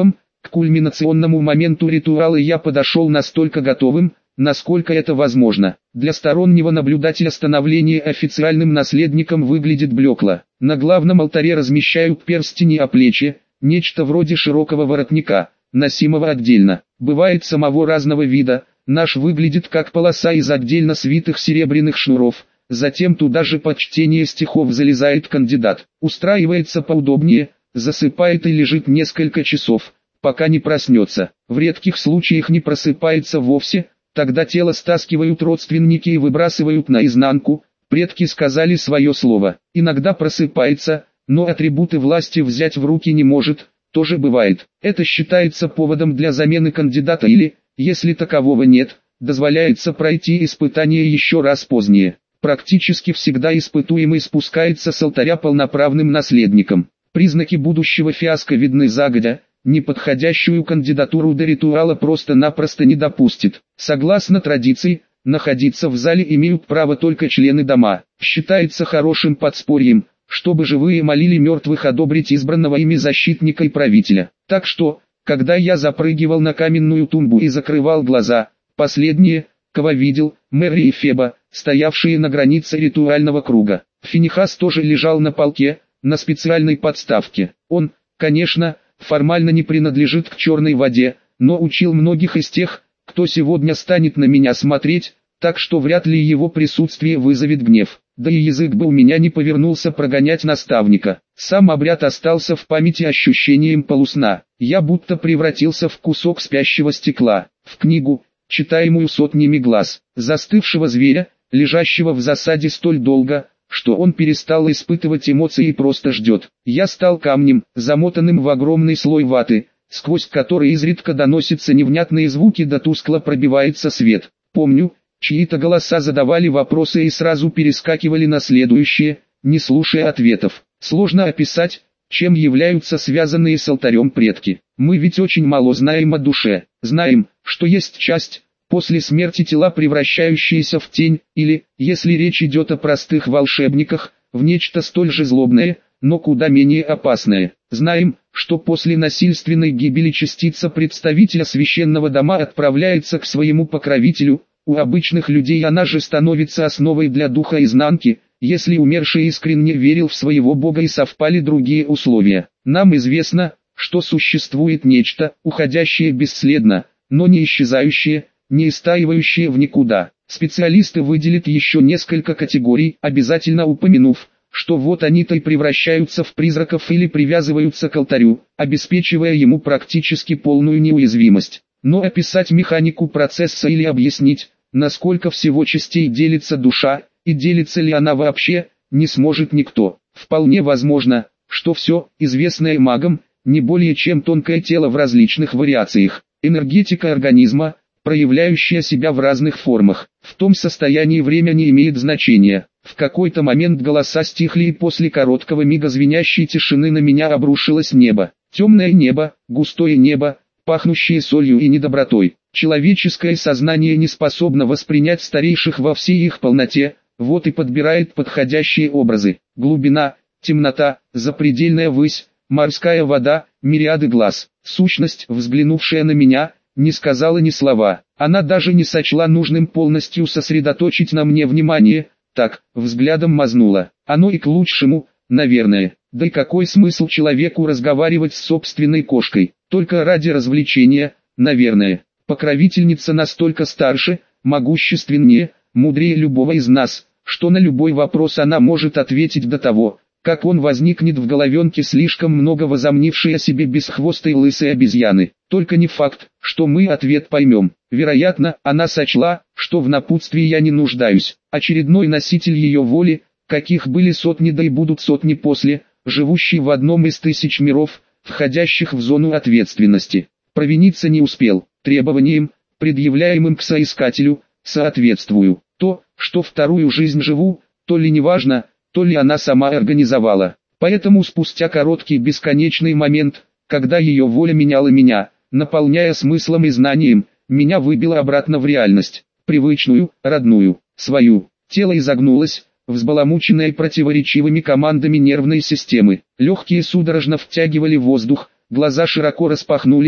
кульминационному моменту ритуала я подошел настолько готовым, насколько это возможно. Для стороннего наблюдателя становление официальным наследником выглядит блекло. На главном алтаре размещают перстени о плечи, нечто вроде широкого воротника, носимого отдельно. Бывает самого разного вида, наш выглядит как полоса из отдельно свитых серебряных шнуров. Затем туда же под чтение стихов залезает кандидат, устраивается поудобнее, засыпает и лежит несколько часов, пока не проснется. В редких случаях не просыпается вовсе, тогда тело стаскивают родственники и выбрасывают наизнанку. Предки сказали свое слово. Иногда просыпается, но атрибуты власти взять в руки не может, тоже бывает. Это считается поводом для замены кандидата или, если такового нет, дозволяется пройти испытание еще раз позднее. Практически всегда испытуемый спускается с алтаря полноправным наследником. Признаки будущего фиаско видны загодя, неподходящую кандидатуру до ритуала просто-напросто не допустит. Согласно традиции, находиться в зале имеют право только члены дома. Считается хорошим подспорьем, чтобы живые молили мертвых одобрить избранного ими защитника и правителя. Так что, когда я запрыгивал на каменную тумбу и закрывал глаза, последние, кого видел, Мэри и Феба, стоявшие на границе ритуального круга. Финихас тоже лежал на полке, на специальной подставке. Он, конечно, формально не принадлежит к черной воде, но учил многих из тех, кто сегодня станет на меня смотреть, так что вряд ли его присутствие вызовет гнев. Да и язык бы у меня не повернулся прогонять наставника. Сам обряд остался в памяти ощущением полусна. Я будто превратился в кусок спящего стекла, в книгу, читаемую сотнями глаз, застывшего зверя, лежащего в засаде столь долго, что он перестал испытывать эмоции и просто ждет. Я стал камнем, замотанным в огромный слой ваты, сквозь который изредка доносятся невнятные звуки да тускло пробивается свет. Помню, чьи-то голоса задавали вопросы и сразу перескакивали на следующие, не слушая ответов. Сложно описать, чем являются связанные с алтарем предки. Мы ведь очень мало знаем о душе, знаем, что есть часть, после смерти тела превращающиеся в тень, или, если речь идет о простых волшебниках, в нечто столь же злобное, но куда менее опасное. Знаем, что после насильственной гибели частица представителя священного дома отправляется к своему покровителю. У обычных людей она же становится основой для духа изнанки, если умерший искренне верил в своего бога и совпали другие условия. Нам известно, что существует нечто, уходящее бесследно, но не исчезающее, не истаивающее в никуда. Специалисты выделят еще несколько категорий, обязательно упомянув, что вот они-то и превращаются в призраков или привязываются к алтарю, обеспечивая ему практически полную неуязвимость. Но описать механику процесса или объяснить, насколько всего частей делится душа, и делится ли она вообще, не сможет никто. Вполне возможно, что все, известное магам, не более чем тонкое тело в различных вариациях. Энергетика организма, проявляющая себя в разных формах. В том состоянии время не имеет значения. В какой-то момент голоса стихли и после короткого мига звенящей тишины на меня обрушилось небо. Темное небо, густое небо, пахнущее солью и недобротой. Человеческое сознание не способно воспринять старейших во всей их полноте, вот и подбирает подходящие образы. Глубина, темнота, запредельная высь, морская вода, мириады глаз. Сущность, взглянувшая на меня, не сказала ни слова. Она даже не сочла нужным полностью сосредоточить на мне внимание, так, взглядом мазнула. Оно и к лучшему, наверное. Да и какой смысл человеку разговаривать с собственной кошкой? Только ради развлечения, наверное. Покровительница настолько старше, могущественнее, мудрее любого из нас, что на любой вопрос она может ответить до того, как он возникнет в головенке слишком много возомнившей о себе бесхвостой лысой обезьяны. Только не факт, что мы ответ поймем. Вероятно, она сочла, что в напутствии я не нуждаюсь. Очередной носитель ее воли, каких были сотни да и будут сотни после, живущий в одном из тысяч миров, входящих в зону ответственности. Провиниться не успел. Требованиям, предъявляемым к соискателю, соответствую. То, что вторую жизнь живу, то ли неважно, то ли она сама организовала. Поэтому спустя короткий бесконечный момент, когда ее воля меняла меня, наполняя смыслом и знанием, меня выбило обратно в реальность, привычную, родную, свою. Тело изогнулось, взбаламученное противоречивыми командами нервной системы. Легкие судорожно втягивали воздух, глаза широко распахнулись,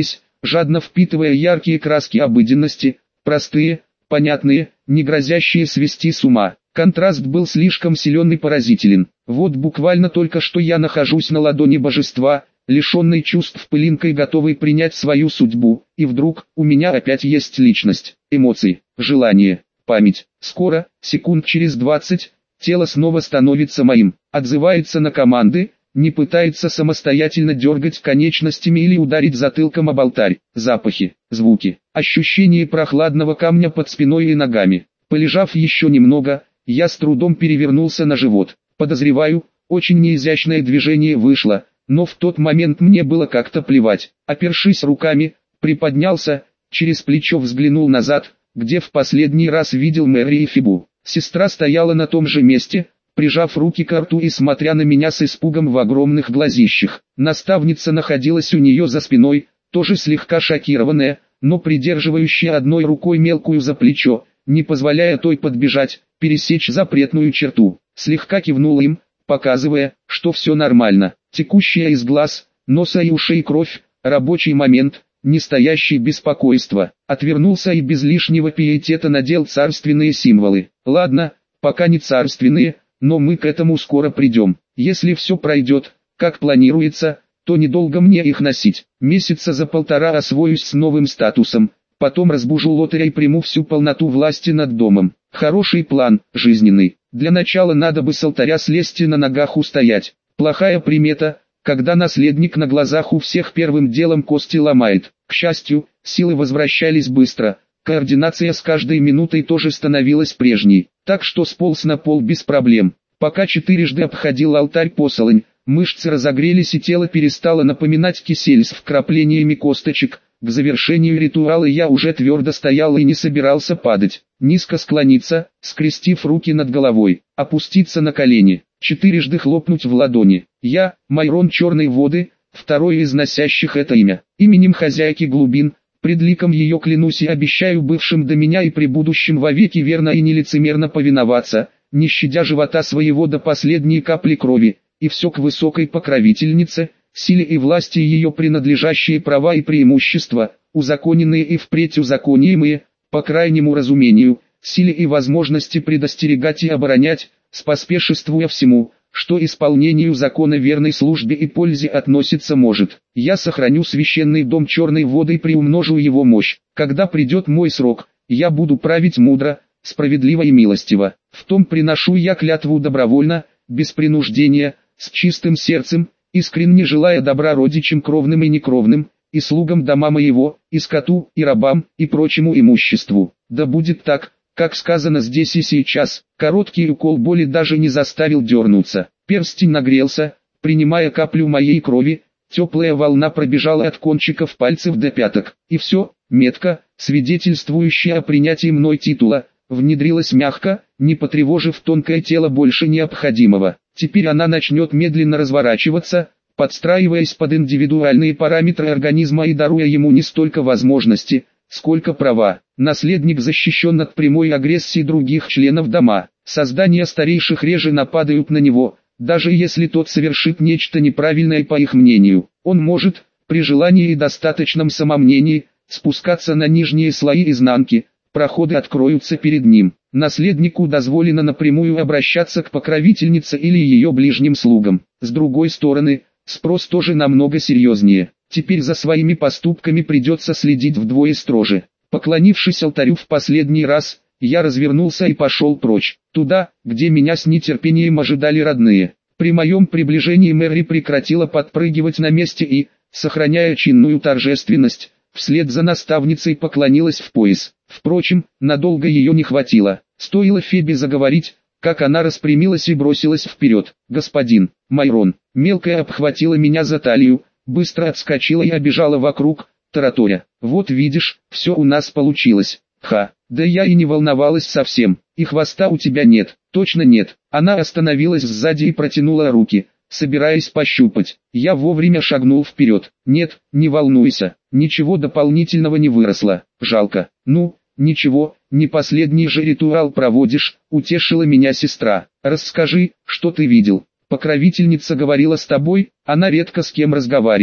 жадно впитывая яркие краски обыденности, простые, понятные, не грозящие свести с ума. Контраст был слишком силен и поразителен. Вот буквально только что я нахожусь на ладони божества, лишенный чувств пылинкой, готовый принять свою судьбу, и вдруг, у меня опять есть личность, эмоции, желание, память. Скоро, секунд через двадцать, тело снова становится моим, отзывается на команды, не пытается самостоятельно дергать конечностями или ударить затылком об алтарь. Запахи, звуки, ощущение прохладного камня под спиной и ногами. Полежав еще немного, я с трудом перевернулся на живот. Подозреваю, очень неизящное движение вышло, но в тот момент мне было как-то плевать. Опершись руками, приподнялся, через плечо взглянул назад, где в последний раз видел Мэри и Фибу. Сестра стояла на том же месте, прижав руки к рту и смотря на меня с испугом в огромных глазищах. Наставница находилась у нее за спиной, тоже слегка шокированная, но придерживающая одной рукой мелкую за плечо, не позволяя той подбежать, пересечь запретную черту. Слегка кивнул им, показывая, что все нормально. Текущая из глаз, носа и ушей кровь, рабочий момент, настоящее беспокойство. Отвернулся и без лишнего пиетета надел царственные символы. Ладно, пока не царственные, но мы к этому скоро придем. Если все пройдет, как планируется, то недолго мне их носить. Месяца за полтора освоюсь с новым статусом, потом разбужу лотаря и приму всю полноту власти над домом. Хороший план, жизненный. Для начала надо бы с алтаря слезть и на ногах устоять. Плохая примета, когда наследник на глазах у всех первым делом кости ломает. К счастью, силы возвращались быстро, координация с каждой минутой тоже становилась прежней, так что сполз на пол без проблем. Пока четырежды обходил алтарь-посолонь, мышцы разогрелись и тело перестало напоминать кисель с вкраплениями косточек. К завершению ритуала я уже твердо стоял и не собирался падать. Низко склониться, скрестив руки над головой, опуститься на колени, четырежды хлопнуть в ладони. Я, Майрон Черной Воды, второй из носящих это имя, именем хозяйки глубин, пред ликом ее клянусь и обещаю бывшим до меня и пребудущим вовеки верно и нелицемерно повиноваться, не щадя живота своего до последней капли крови, и все к высокой покровительнице, силе и власти ее принадлежащие права и преимущества, узаконенные и впредь узаконимые, по крайнему разумению, силе и возможности предостерегать и оборонять, споспешествуя всему, что исполнению закона верной службе и пользе относиться может. Я сохраню священный дом Черной Воды и приумножу его мощь. Когда придет мой срок, я буду править мудро, справедливо и милостиво. В том приношу я клятву добровольно, без принуждения, с чистым сердцем, искренне желая добра родичам кровным и некровным, и слугам дома моего, и скоту, и рабам, и прочему имуществу. Да будет так, как сказано здесь и сейчас. Короткий укол боли даже не заставил дернуться. Перстень нагрелся, принимая каплю моей крови, теплая волна пробежала от кончиков пальцев до пяток. И все, метка, свидетельствующая о принятии мной титула, внедрилась мягко, не потревожив тонкое тело больше необходимого. Теперь она начнет медленно разворачиваться, подстраиваясь под индивидуальные параметры организма и даруя ему не столько возможности, сколько права. Наследник защищен от прямой агрессии других членов дома. Создания старейших реже нападают на него, даже если тот совершит нечто неправильное по их мнению. Он может, при желании и достаточном самомнении, спускаться на нижние слои изнанки, проходы откроются перед ним. Наследнику дозволено напрямую обращаться к покровительнице или ее ближним слугам. С другой стороны, спрос тоже намного серьезнее. Теперь за своими поступками придется следить вдвое строже. Поклонившись алтарю в последний раз, я развернулся и пошел прочь, туда, где меня с нетерпением ожидали родные. При моем приближении Мэри прекратила подпрыгивать на месте и, сохраняя чинную торжественность, вслед за наставницей поклонилась в пояс. Впрочем, надолго ее не хватило. Стоило Фебе заговорить, как она распрямилась и бросилась вперед. «Господин, Майрон!» Мелкая обхватила меня за талию, быстро отскочила и обежала вокруг, тараторя. «Вот видишь, все у нас получилось. Ха, да я и не волновалась совсем. И хвоста у тебя нет, точно нет». Она остановилась сзади и протянула руки, собираясь пощупать. Я вовремя шагнул вперед. «Нет, не волнуйся, ничего дополнительного не выросло. Жалко. Ну, ничего, не последний же ритуал проводишь», — утешила меня сестра. «Расскажи, что ты видел». «Покровительница говорила с тобой, она редко с кем разговаривает».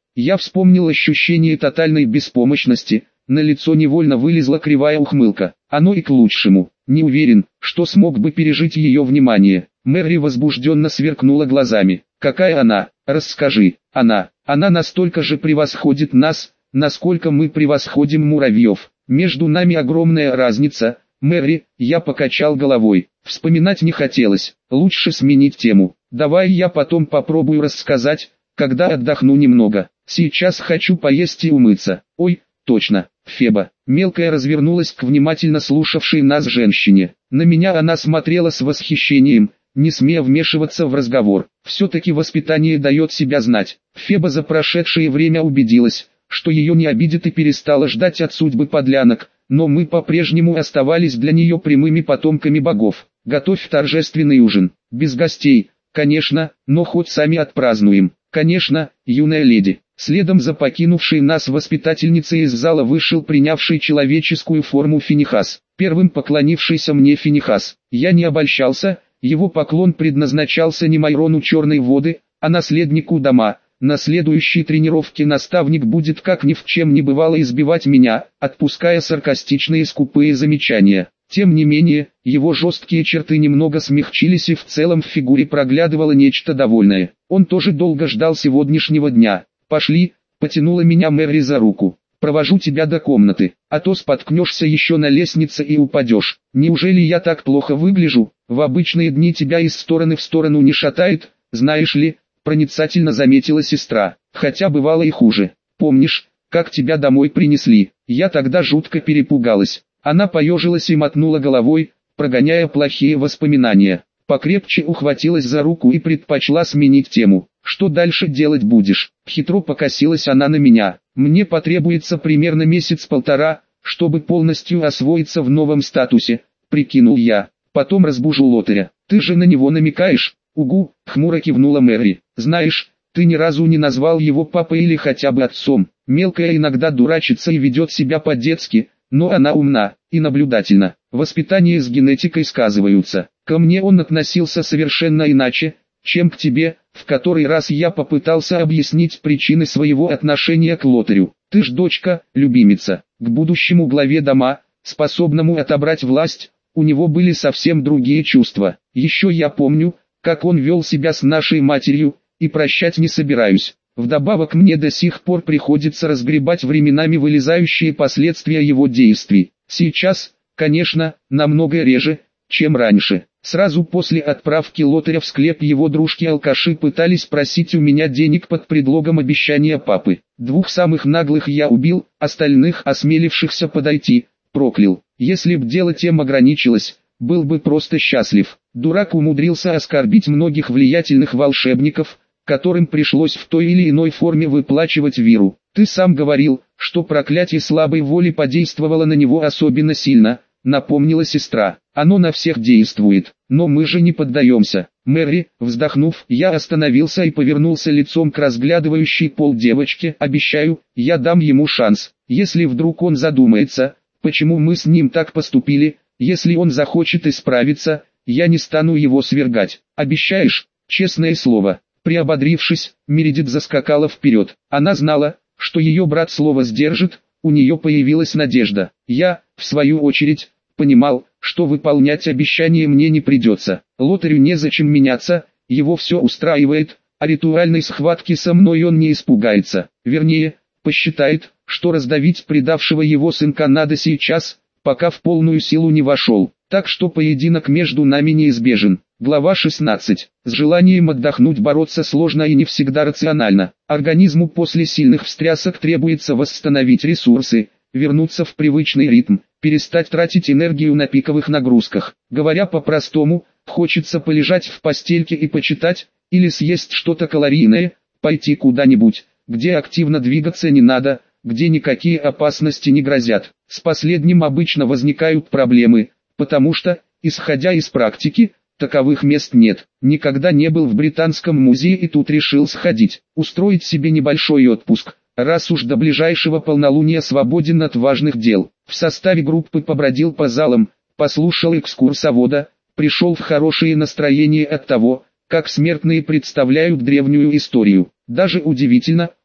Я вспомнил ощущение тотальной беспомощности, на лицо невольно вылезла кривая ухмылка. Оно и к лучшему. Не уверен, что смог бы пережить ее внимание. Мэри возбужденно сверкнула глазами. Какая она? Расскажи. Она. Она настолько же превосходит нас, насколько мы превосходим муравьев. Между нами огромная разница. Мэри, я покачал головой. Вспоминать не хотелось. Лучше сменить тему. Давай я потом попробую рассказать, когда отдохну немного. Сейчас хочу поесть и умыться. Ой, точно. Феба. Мелкая развернулась к внимательно слушавшей нас женщине. На меня она смотрела с восхищением, не смея вмешиваться в разговор. Все-таки воспитание дает себя знать. Феба за прошедшее время убедилась, что ее не обидит и перестала ждать от судьбы подлянок, но мы по-прежнему оставались для нее прямыми потомками богов. Готовь торжественный ужин. Без гостей, конечно, но хоть сами отпразднуем. Конечно, юная леди. Следом за покинувшей нас воспитательницей из зала вышел принявший человеческую форму Финихас. Первым поклонившийся мне Финихас. Я не обольщался, его поклон предназначался не Майрону Черной Воды, а наследнику дома. На следующей тренировке наставник будет как ни в чем не бывало избивать меня, отпуская саркастичные скупые замечания. Тем не менее, его жесткие черты немного смягчились и в целом в фигуре проглядывало нечто довольное. Он тоже долго ждал сегодняшнего дня. «Пошли», — потянула меня Мэри за руку. «Провожу тебя до комнаты, а то споткнешься еще на лестнице и упадешь. Неужели я так плохо выгляжу? В обычные дни тебя из стороны в сторону не шатает, знаешь ли», — проницательно заметила сестра. «Хотя бывало и хуже. Помнишь, как тебя домой принесли? Я тогда жутко перепугалась». Она поежилась и мотнула головой, прогоняя плохие воспоминания. Покрепче ухватилась за руку и предпочла сменить тему. «Что дальше делать будешь?» Хитро покосилась она на меня. «Мне потребуется примерно месяц-полтора, чтобы полностью освоиться в новом статусе», прикинул я. «Потом разбужу Лотаря». «Ты же на него намекаешь?» «Угу», хмуро кивнула Мэри. «Знаешь, ты ни разу не назвал его папой или хотя бы отцом. Мелкая иногда дурачится и ведет себя по-детски, но она умна и наблюдательна. Воспитание с генетикой сказываются. Ко мне он относился совершенно иначе, чем к тебе». В который раз я попытался объяснить причины своего отношения к Лотарю. «Ты ж дочка, любимица». К будущему главе дома, способному отобрать власть, у него были совсем другие чувства. Еще я помню, как он вел себя с нашей матерью, и прощать не собираюсь. Вдобавок мне до сих пор приходится разгребать временами вылезающие последствия его действий. Сейчас, конечно, намного реже, чем раньше. Сразу после отправки Лотаря в склеп его дружки-алкаши пытались просить у меня денег под предлогом обещания папы. Двух самых наглых я убил, остальных, осмелившихся подойти, проклял. Если б дело тем ограничилось, был бы просто счастлив. Дурак умудрился оскорбить многих влиятельных волшебников, которым пришлось в той или иной форме выплачивать виру. Ты сам говорил, что проклятие слабой воли подействовало на него особенно сильно, напомнила сестра. Оно на всех действует, но мы же не поддаемся. Мэри, вздохнув, я остановился и повернулся лицом к разглядывающей пол девочке. Обещаю, я дам ему шанс. Если вдруг он задумается, почему мы с ним так поступили, если он захочет исправиться, я не стану его свергать. Обещаешь? Честное слово. Приободрившись, Мередит заскакала вперед. Она знала, что ее брат слово сдержит, у нее появилась надежда. Я, в свою очередь, понимал, что выполнять обещание мне не придется. Лотарю незачем меняться, его все устраивает, а ритуальной схватки со мной он не испугается. Вернее, посчитает, что раздавить предавшего его сынка надо сейчас, пока в полную силу не вошел. Так что поединок между нами неизбежен. Глава шестнадцать. С желанием отдохнуть бороться сложно и не всегда рационально. Организму после сильных встрясок требуется восстановить ресурсы, вернуться в привычный ритм, перестать тратить энергию на пиковых нагрузках. Говоря по-простому, хочется полежать в постельке и почитать, или съесть что-то калорийное, пойти куда-нибудь, где активно двигаться не надо, где никакие опасности не грозят. С последним обычно возникают проблемы, потому что, исходя из практики, таковых мест нет. Никогда не был в Британском музее и тут решил сходить, устроить себе небольшой отпуск, раз уж до ближайшего полнолуния свободен от важных дел. В составе группы побродил по залам, послушал экскурсовода, пришел в хорошее настроение от того, как смертные представляют древнюю историю. Даже удивительно,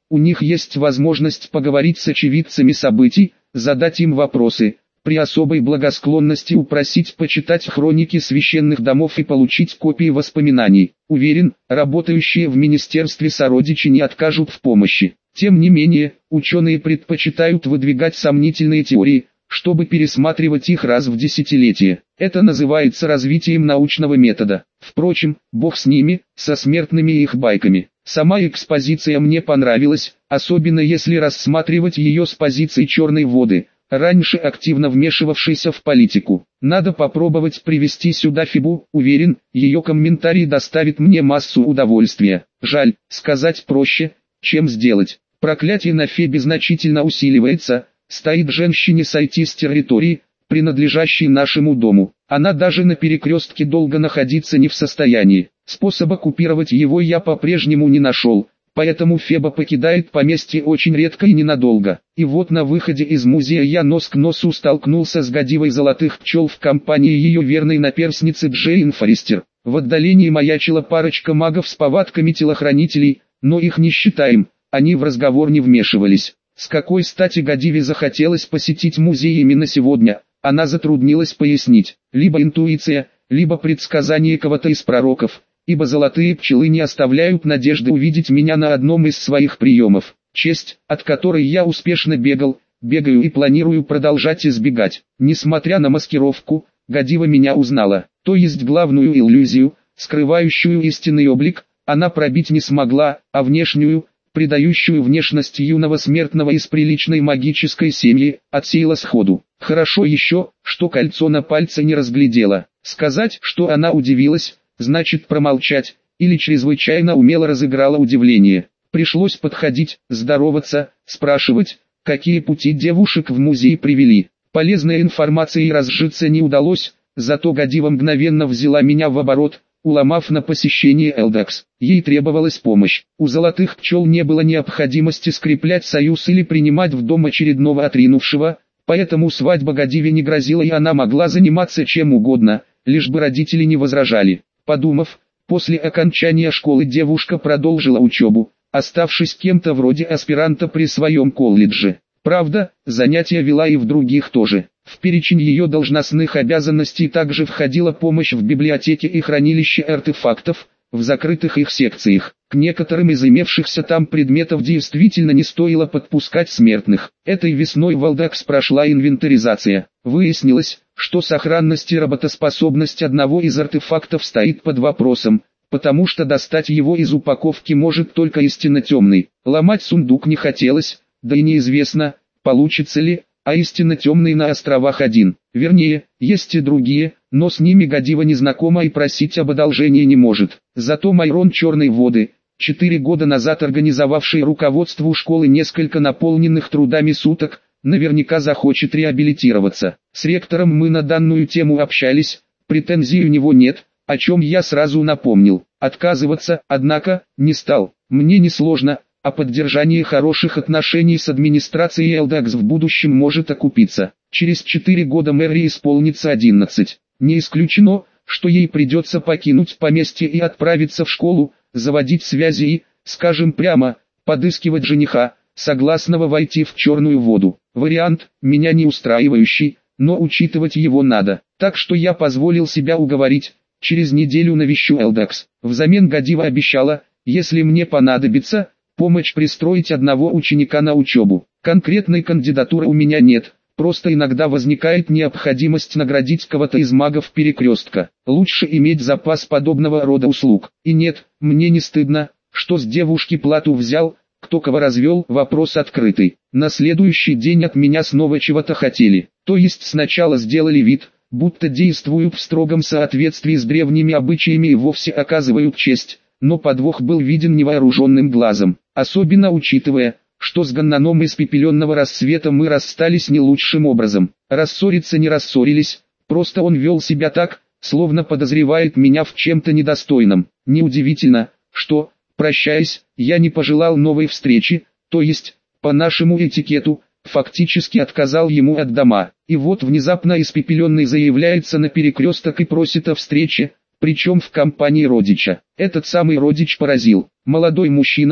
у них есть возможность поговорить с очевидцами событий, задать им вопросы, при особой благосклонности упросить почитать хроники священных домов и получить копии воспоминаний. Уверен, работающие в министерстве сородичи не откажут в помощи. Тем не менее, ученые предпочитают выдвигать сомнительные теории, чтобы пересматривать их раз в десятилетие. Это называется развитием научного метода. Впрочем, бог с ними, со смертными и их байками. Сама экспозиция мне понравилась, особенно если рассматривать ее с позиции черной воды, раньше активно вмешивавшейся в политику. Надо попробовать привести сюда Фибу, уверен, ее комментарий доставит мне массу удовольствия. Жаль, сказать проще, чем сделать. Проклятие на Фебе значительно усиливается, стоит женщине сойти с территории, принадлежащей нашему дому. Она даже на перекрестке долго находиться не в состоянии. Способа купировать его я по-прежнему не нашел, поэтому Феба покидает поместье очень редко и ненадолго. И вот на выходе из музея я нос к носу столкнулся с гадивой золотых пчел в компании ее верной наперсницы Джейн Форестер. В отдалении маячила парочка магов с повадками телохранителей, но их не считаем, они в разговор не вмешивались. С какой стати гадиве захотелось посетить музей именно сегодня, она затруднилась пояснить. Либо интуиция, либо предсказание кого-то из пророков, ибо золотые пчелы не оставляют надежды увидеть меня на одном из своих приемов. Честь, от которой я успешно бегал, бегаю и планирую продолжать избегать. Несмотря на маскировку, гадива меня узнала, то есть главную иллюзию, скрывающую истинный облик, она пробить не смогла, а внешнюю, придающую внешность юного смертного из приличной магической семьи, отсеяла сходу. Хорошо еще, что кольцо на пальце не разглядела. Сказать, что она удивилась, значит промолчать, или чрезвычайно умело разыграла удивление. Пришлось подходить, здороваться, спрашивать, какие пути девушек в музей привели. Полезной информацией разжиться не удалось, зато гадива мгновенно взяла меня в оборот, уломав на посещение Элдекс. Ей требовалась помощь. У золотых пчел не было необходимости скреплять союз или принимать в дом очередного отринувшего, поэтому свадьба гадиве не грозила и она могла заниматься чем угодно, лишь бы родители не возражали. Подумав, после окончания школы девушка продолжила учебу, оставшись кем-то вроде аспиранта при своем колледже. Правда, занятия вела и в других тоже. В перечень ее должностных обязанностей также входила помощь в библиотеке и хранилище артефактов, в закрытых их секциях. К некоторым из имевшихся там предметов действительно не стоило подпускать смертных. Этой весной в Элдекс прошла инвентаризация. Выяснилось, что сохранность и работоспособность одного из артефактов стоит под вопросом, потому что достать его из упаковки может только истинно темный. Ломать сундук не хотелось, да и неизвестно, получится ли, а истинно темный на островах один. Вернее, есть и другие, но с ними гадива не знакома и просить об одолжении не может. Зато Майрон Черной Воды, четыре года назад организовавший руководству школы несколько наполненных трудами суток, наверняка захочет реабилитироваться. С ректором мы на данную тему общались, претензий у него нет, о чем я сразу напомнил. Отказываться, однако, не стал. Мне несложно, а поддержание хороших отношений с администрацией Элдекс в будущем может окупиться. Через четыре года Мэри исполнится одиннадцать. Не исключено, что ей придется покинуть поместье и отправиться в школу, заводить связи и, скажем прямо, подыскивать жениха, согласного войти в Черную Воду. Вариант, меня не устраивающий, но учитывать его надо. Так что я позволил себя уговорить, через неделю навещу Элдекс. Взамен гадива обещала, если мне понадобится, помочь пристроить одного ученика на учебу. Конкретной кандидатуры у меня нет, просто иногда возникает необходимость наградить кого-то из магов перекрестка. Лучше иметь запас подобного рода услуг. И нет, мне не стыдно, что с девушки плату взял, кто кого развел, вопрос открытый. На следующий день от меня снова чего-то хотели. То есть сначала сделали вид, будто действуют в строгом соответствии с древними обычаями и вовсе оказывают честь, но подвох был виден невооруженным глазом. Особенно учитывая, что с Ганнаном испепеленного рассвета мы расстались не лучшим образом. Рассориться не рассорились, просто он вел себя так, словно подозревает меня в чем-то недостойном. Неудивительно, что, прощаясь, я не пожелал новой встречи, то есть, по нашему этикету, фактически отказал ему от дома. И вот внезапно испепеленный заявляется на перекресток и просит о встрече, причем в компании родича. Этот самый родич поразил. Молодой мужчина,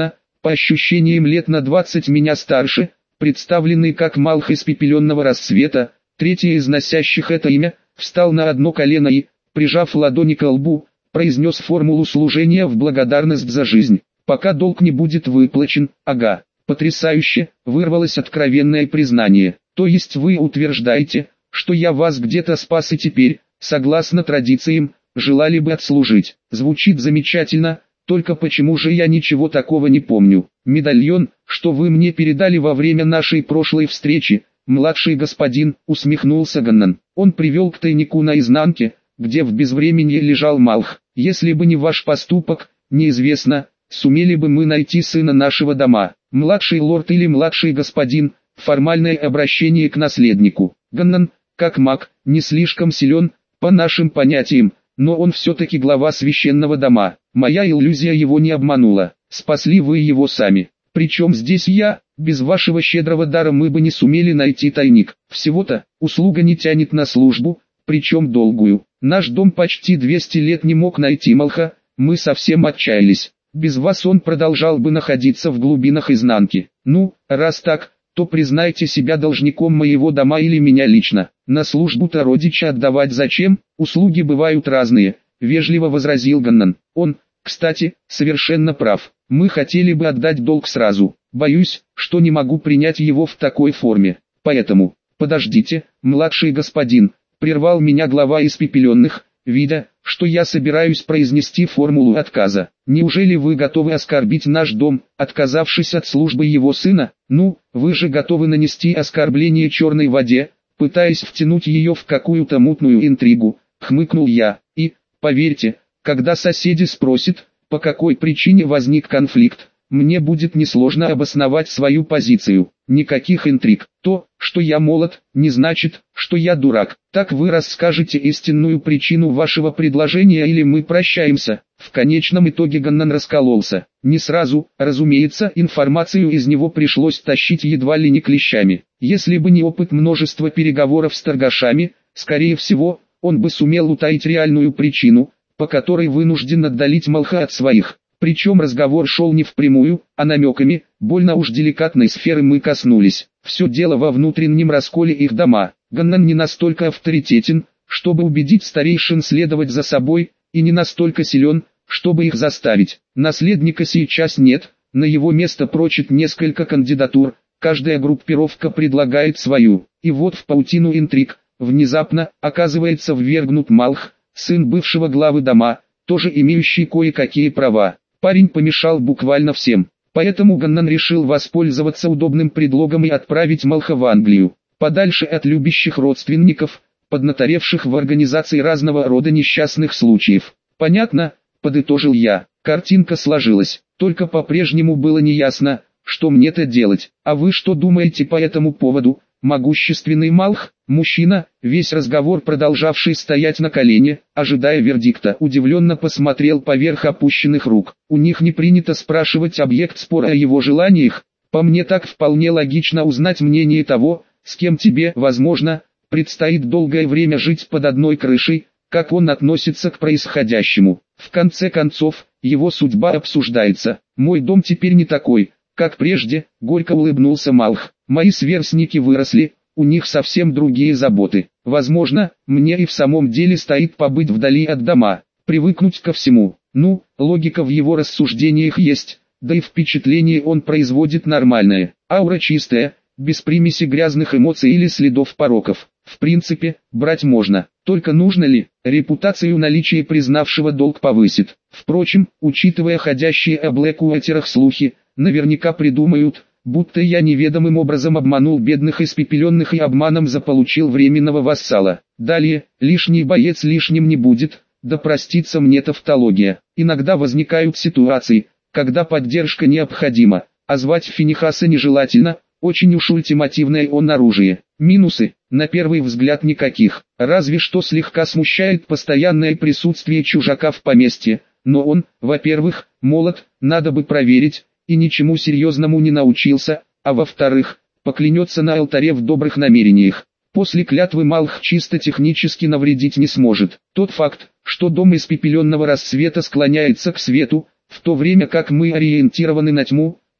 по ощущениям лет на двадцать меня старше, представленный как Малх испепеленного рассвета, третий из носящих это имя, встал на одно колено и, прижав ладони к лбу, произнес формулу служения в благодарность за жизнь. Пока долг не будет выплачен, ага. Потрясающе, вырвалось откровенное признание. То есть вы утверждаете, что я вас где-то спас и теперь, согласно традициям, желали бы отслужить. Звучит замечательно, только почему же я ничего такого не помню? Медальон, что вы мне передали во время нашей прошлой встречи, младший господин, усмехнулся Ганнан. Он привел к тайнику на изнанке, где в безвременье лежал Малх. Если бы не ваш поступок, неизвестно, сумели бы мы найти сына нашего дома. Младший лорд или младший господин, формальное обращение к наследнику. Ганнан, как маг, не слишком силен, по нашим понятиям, но он все-таки глава священного дома. Моя иллюзия его не обманула. Спасли вы его сами. Причем здесь я, без вашего щедрого дара мы бы не сумели найти тайник. Всего-то, услуга не тянет на службу, причем долгую. Наш дом почти двести лет не мог найти Малха, мы совсем отчаялись. Без вас он продолжал бы находиться в глубинах изнанки. Ну, раз так, то признайте себя должником моего дома или меня лично. На службу-то родича отдавать зачем? Услуги бывают разные, вежливо возразил Ганнан. Он, кстати, совершенно прав. Мы хотели бы отдать долг сразу. Боюсь, что не могу принять его в такой форме. Поэтому, подождите, младший господин, прервал меня глава испепеленных, видя, что я собираюсь произнести формулу отказа. Неужели вы готовы оскорбить наш дом, отказавшись от службы его сына? Ну, вы же готовы нанести оскорбление черной воде, пытаясь втянуть ее в какую-то мутную интригу, хмыкнул я. И, поверьте, когда соседи спросят, по какой причине возник конфликт, мне будет несложно обосновать свою позицию. Никаких интриг. То, что я молод, не значит, что я дурак. Так вы расскажете истинную причину вашего предложения или мы прощаемся. В конечном итоге Ганнан раскололся. Не сразу, разумеется, информацию из него пришлось тащить едва ли не клещами. Если бы не опыт множества переговоров с торгашами, скорее всего, он бы сумел утаить реальную причину, по которой вынужден отдалить Малха от своих. Причем разговор шел не впрямую, а намеками, больно уж деликатной сферы мы коснулись. Все дело во внутреннем расколе их дома. Ганнан не настолько авторитетен, чтобы убедить старейшин следовать за собой, и не настолько силен, чтобы их заставить. Наследника сейчас нет, на его место прочит несколько кандидатур, каждая группировка предлагает свою. И вот в паутину интриг, внезапно, оказывается ввергнут Малх, сын бывшего главы дома, тоже имеющий кое-какие права. Парень помешал буквально всем, поэтому Ганнан решил воспользоваться удобным предлогом и отправить Малха в Англию, подальше от любящих родственников, поднаторевших в организации разного рода несчастных случаев. Понятно, подытожил я. Картинка сложилась, только по-прежнему было неясно, что мне-то делать. А вы что думаете по этому поводу, могущественный Малх? Мужчина, весь разговор продолжавший стоять на колене, ожидая вердикта, удивленно посмотрел поверх опущенных рук. У них не принято спрашивать объект спора о его желаниях. По мне так вполне логично узнать мнение того, с кем тебе, возможно, предстоит долгое время жить под одной крышей, как он относится к происходящему. В конце концов, его судьба обсуждается. Мой дом теперь не такой, как прежде, горько улыбнулся Малх. Мои сверстники выросли, у них совсем другие заботы. Возможно, мне и в самом деле стоит побыть вдали от дома, привыкнуть ко всему. Ну, логика в его рассуждениях есть, да и впечатление он производит нормальное. Аура чистая, без примеси грязных эмоций или следов пороков. В принципе, брать можно, только нужно ли, репутацию наличия признавшего долг повысит. Впрочем, учитывая ходящие о Блэкуотерах слухи, наверняка придумают, будто я неведомым образом обманул бедных испепеленных и обманом заполучил временного вассала. Далее, лишний боец лишним не будет, да простится мне тавтология. Иногда возникают ситуации, когда поддержка необходима, а звать Финихаса нежелательно, очень уж ультимативное он оружие. Минусы, на первый взгляд никаких, разве что слегка смущает постоянное присутствие чужака в поместье, но он, во-первых, молод, надо бы проверить, и ничему серьезному не научился, а во-вторых, поклянется на алтаре в добрых намерениях. После клятвы Малх чисто технически навредить не сможет. Тот факт, что дом испепеленного рассвета склоняется к свету, в то время как мы ориентированы на тьму,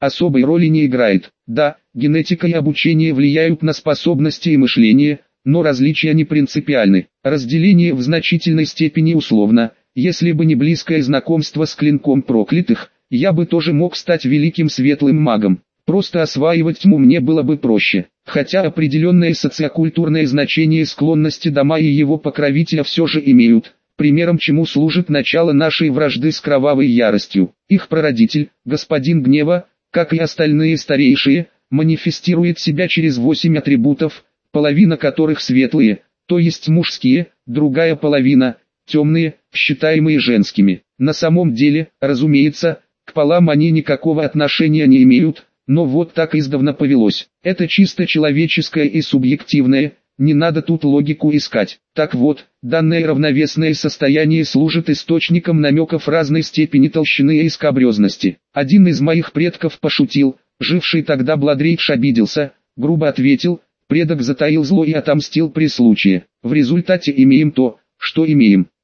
особой роли не играет. Да, генетика и обучение влияют на способности и мышление, но различия не принципиальны. Разделение в значительной степени условно. Если бы не близкое знакомство с клинком проклятых, я бы тоже мог стать великим светлым магом. Просто осваивать тьму мне было бы проще. Хотя определенное социокультурное значение склонности дома и его покровителя все же имеют, примером чему служит начало нашей вражды с кровавой яростью. Их прародитель, господин гнева, как и остальные старейшие, манифестирует себя через восемь атрибутов, половина которых светлые, то есть мужские, другая половина – темные, считаемые женскими. На самом деле, разумеется, к полам они никакого отношения не имеют, но вот так издавна повелось. Это чисто человеческое и субъективное, не надо тут логику искать. Так вот, данное равновесное состояние служит источником намеков разной степени толщины и скабрезности. Один из моих предков пошутил, живший тогда Бладрейдж обиделся, грубо ответил, предок затаил зло и отомстил при случае. В результате имеем то, что имеем.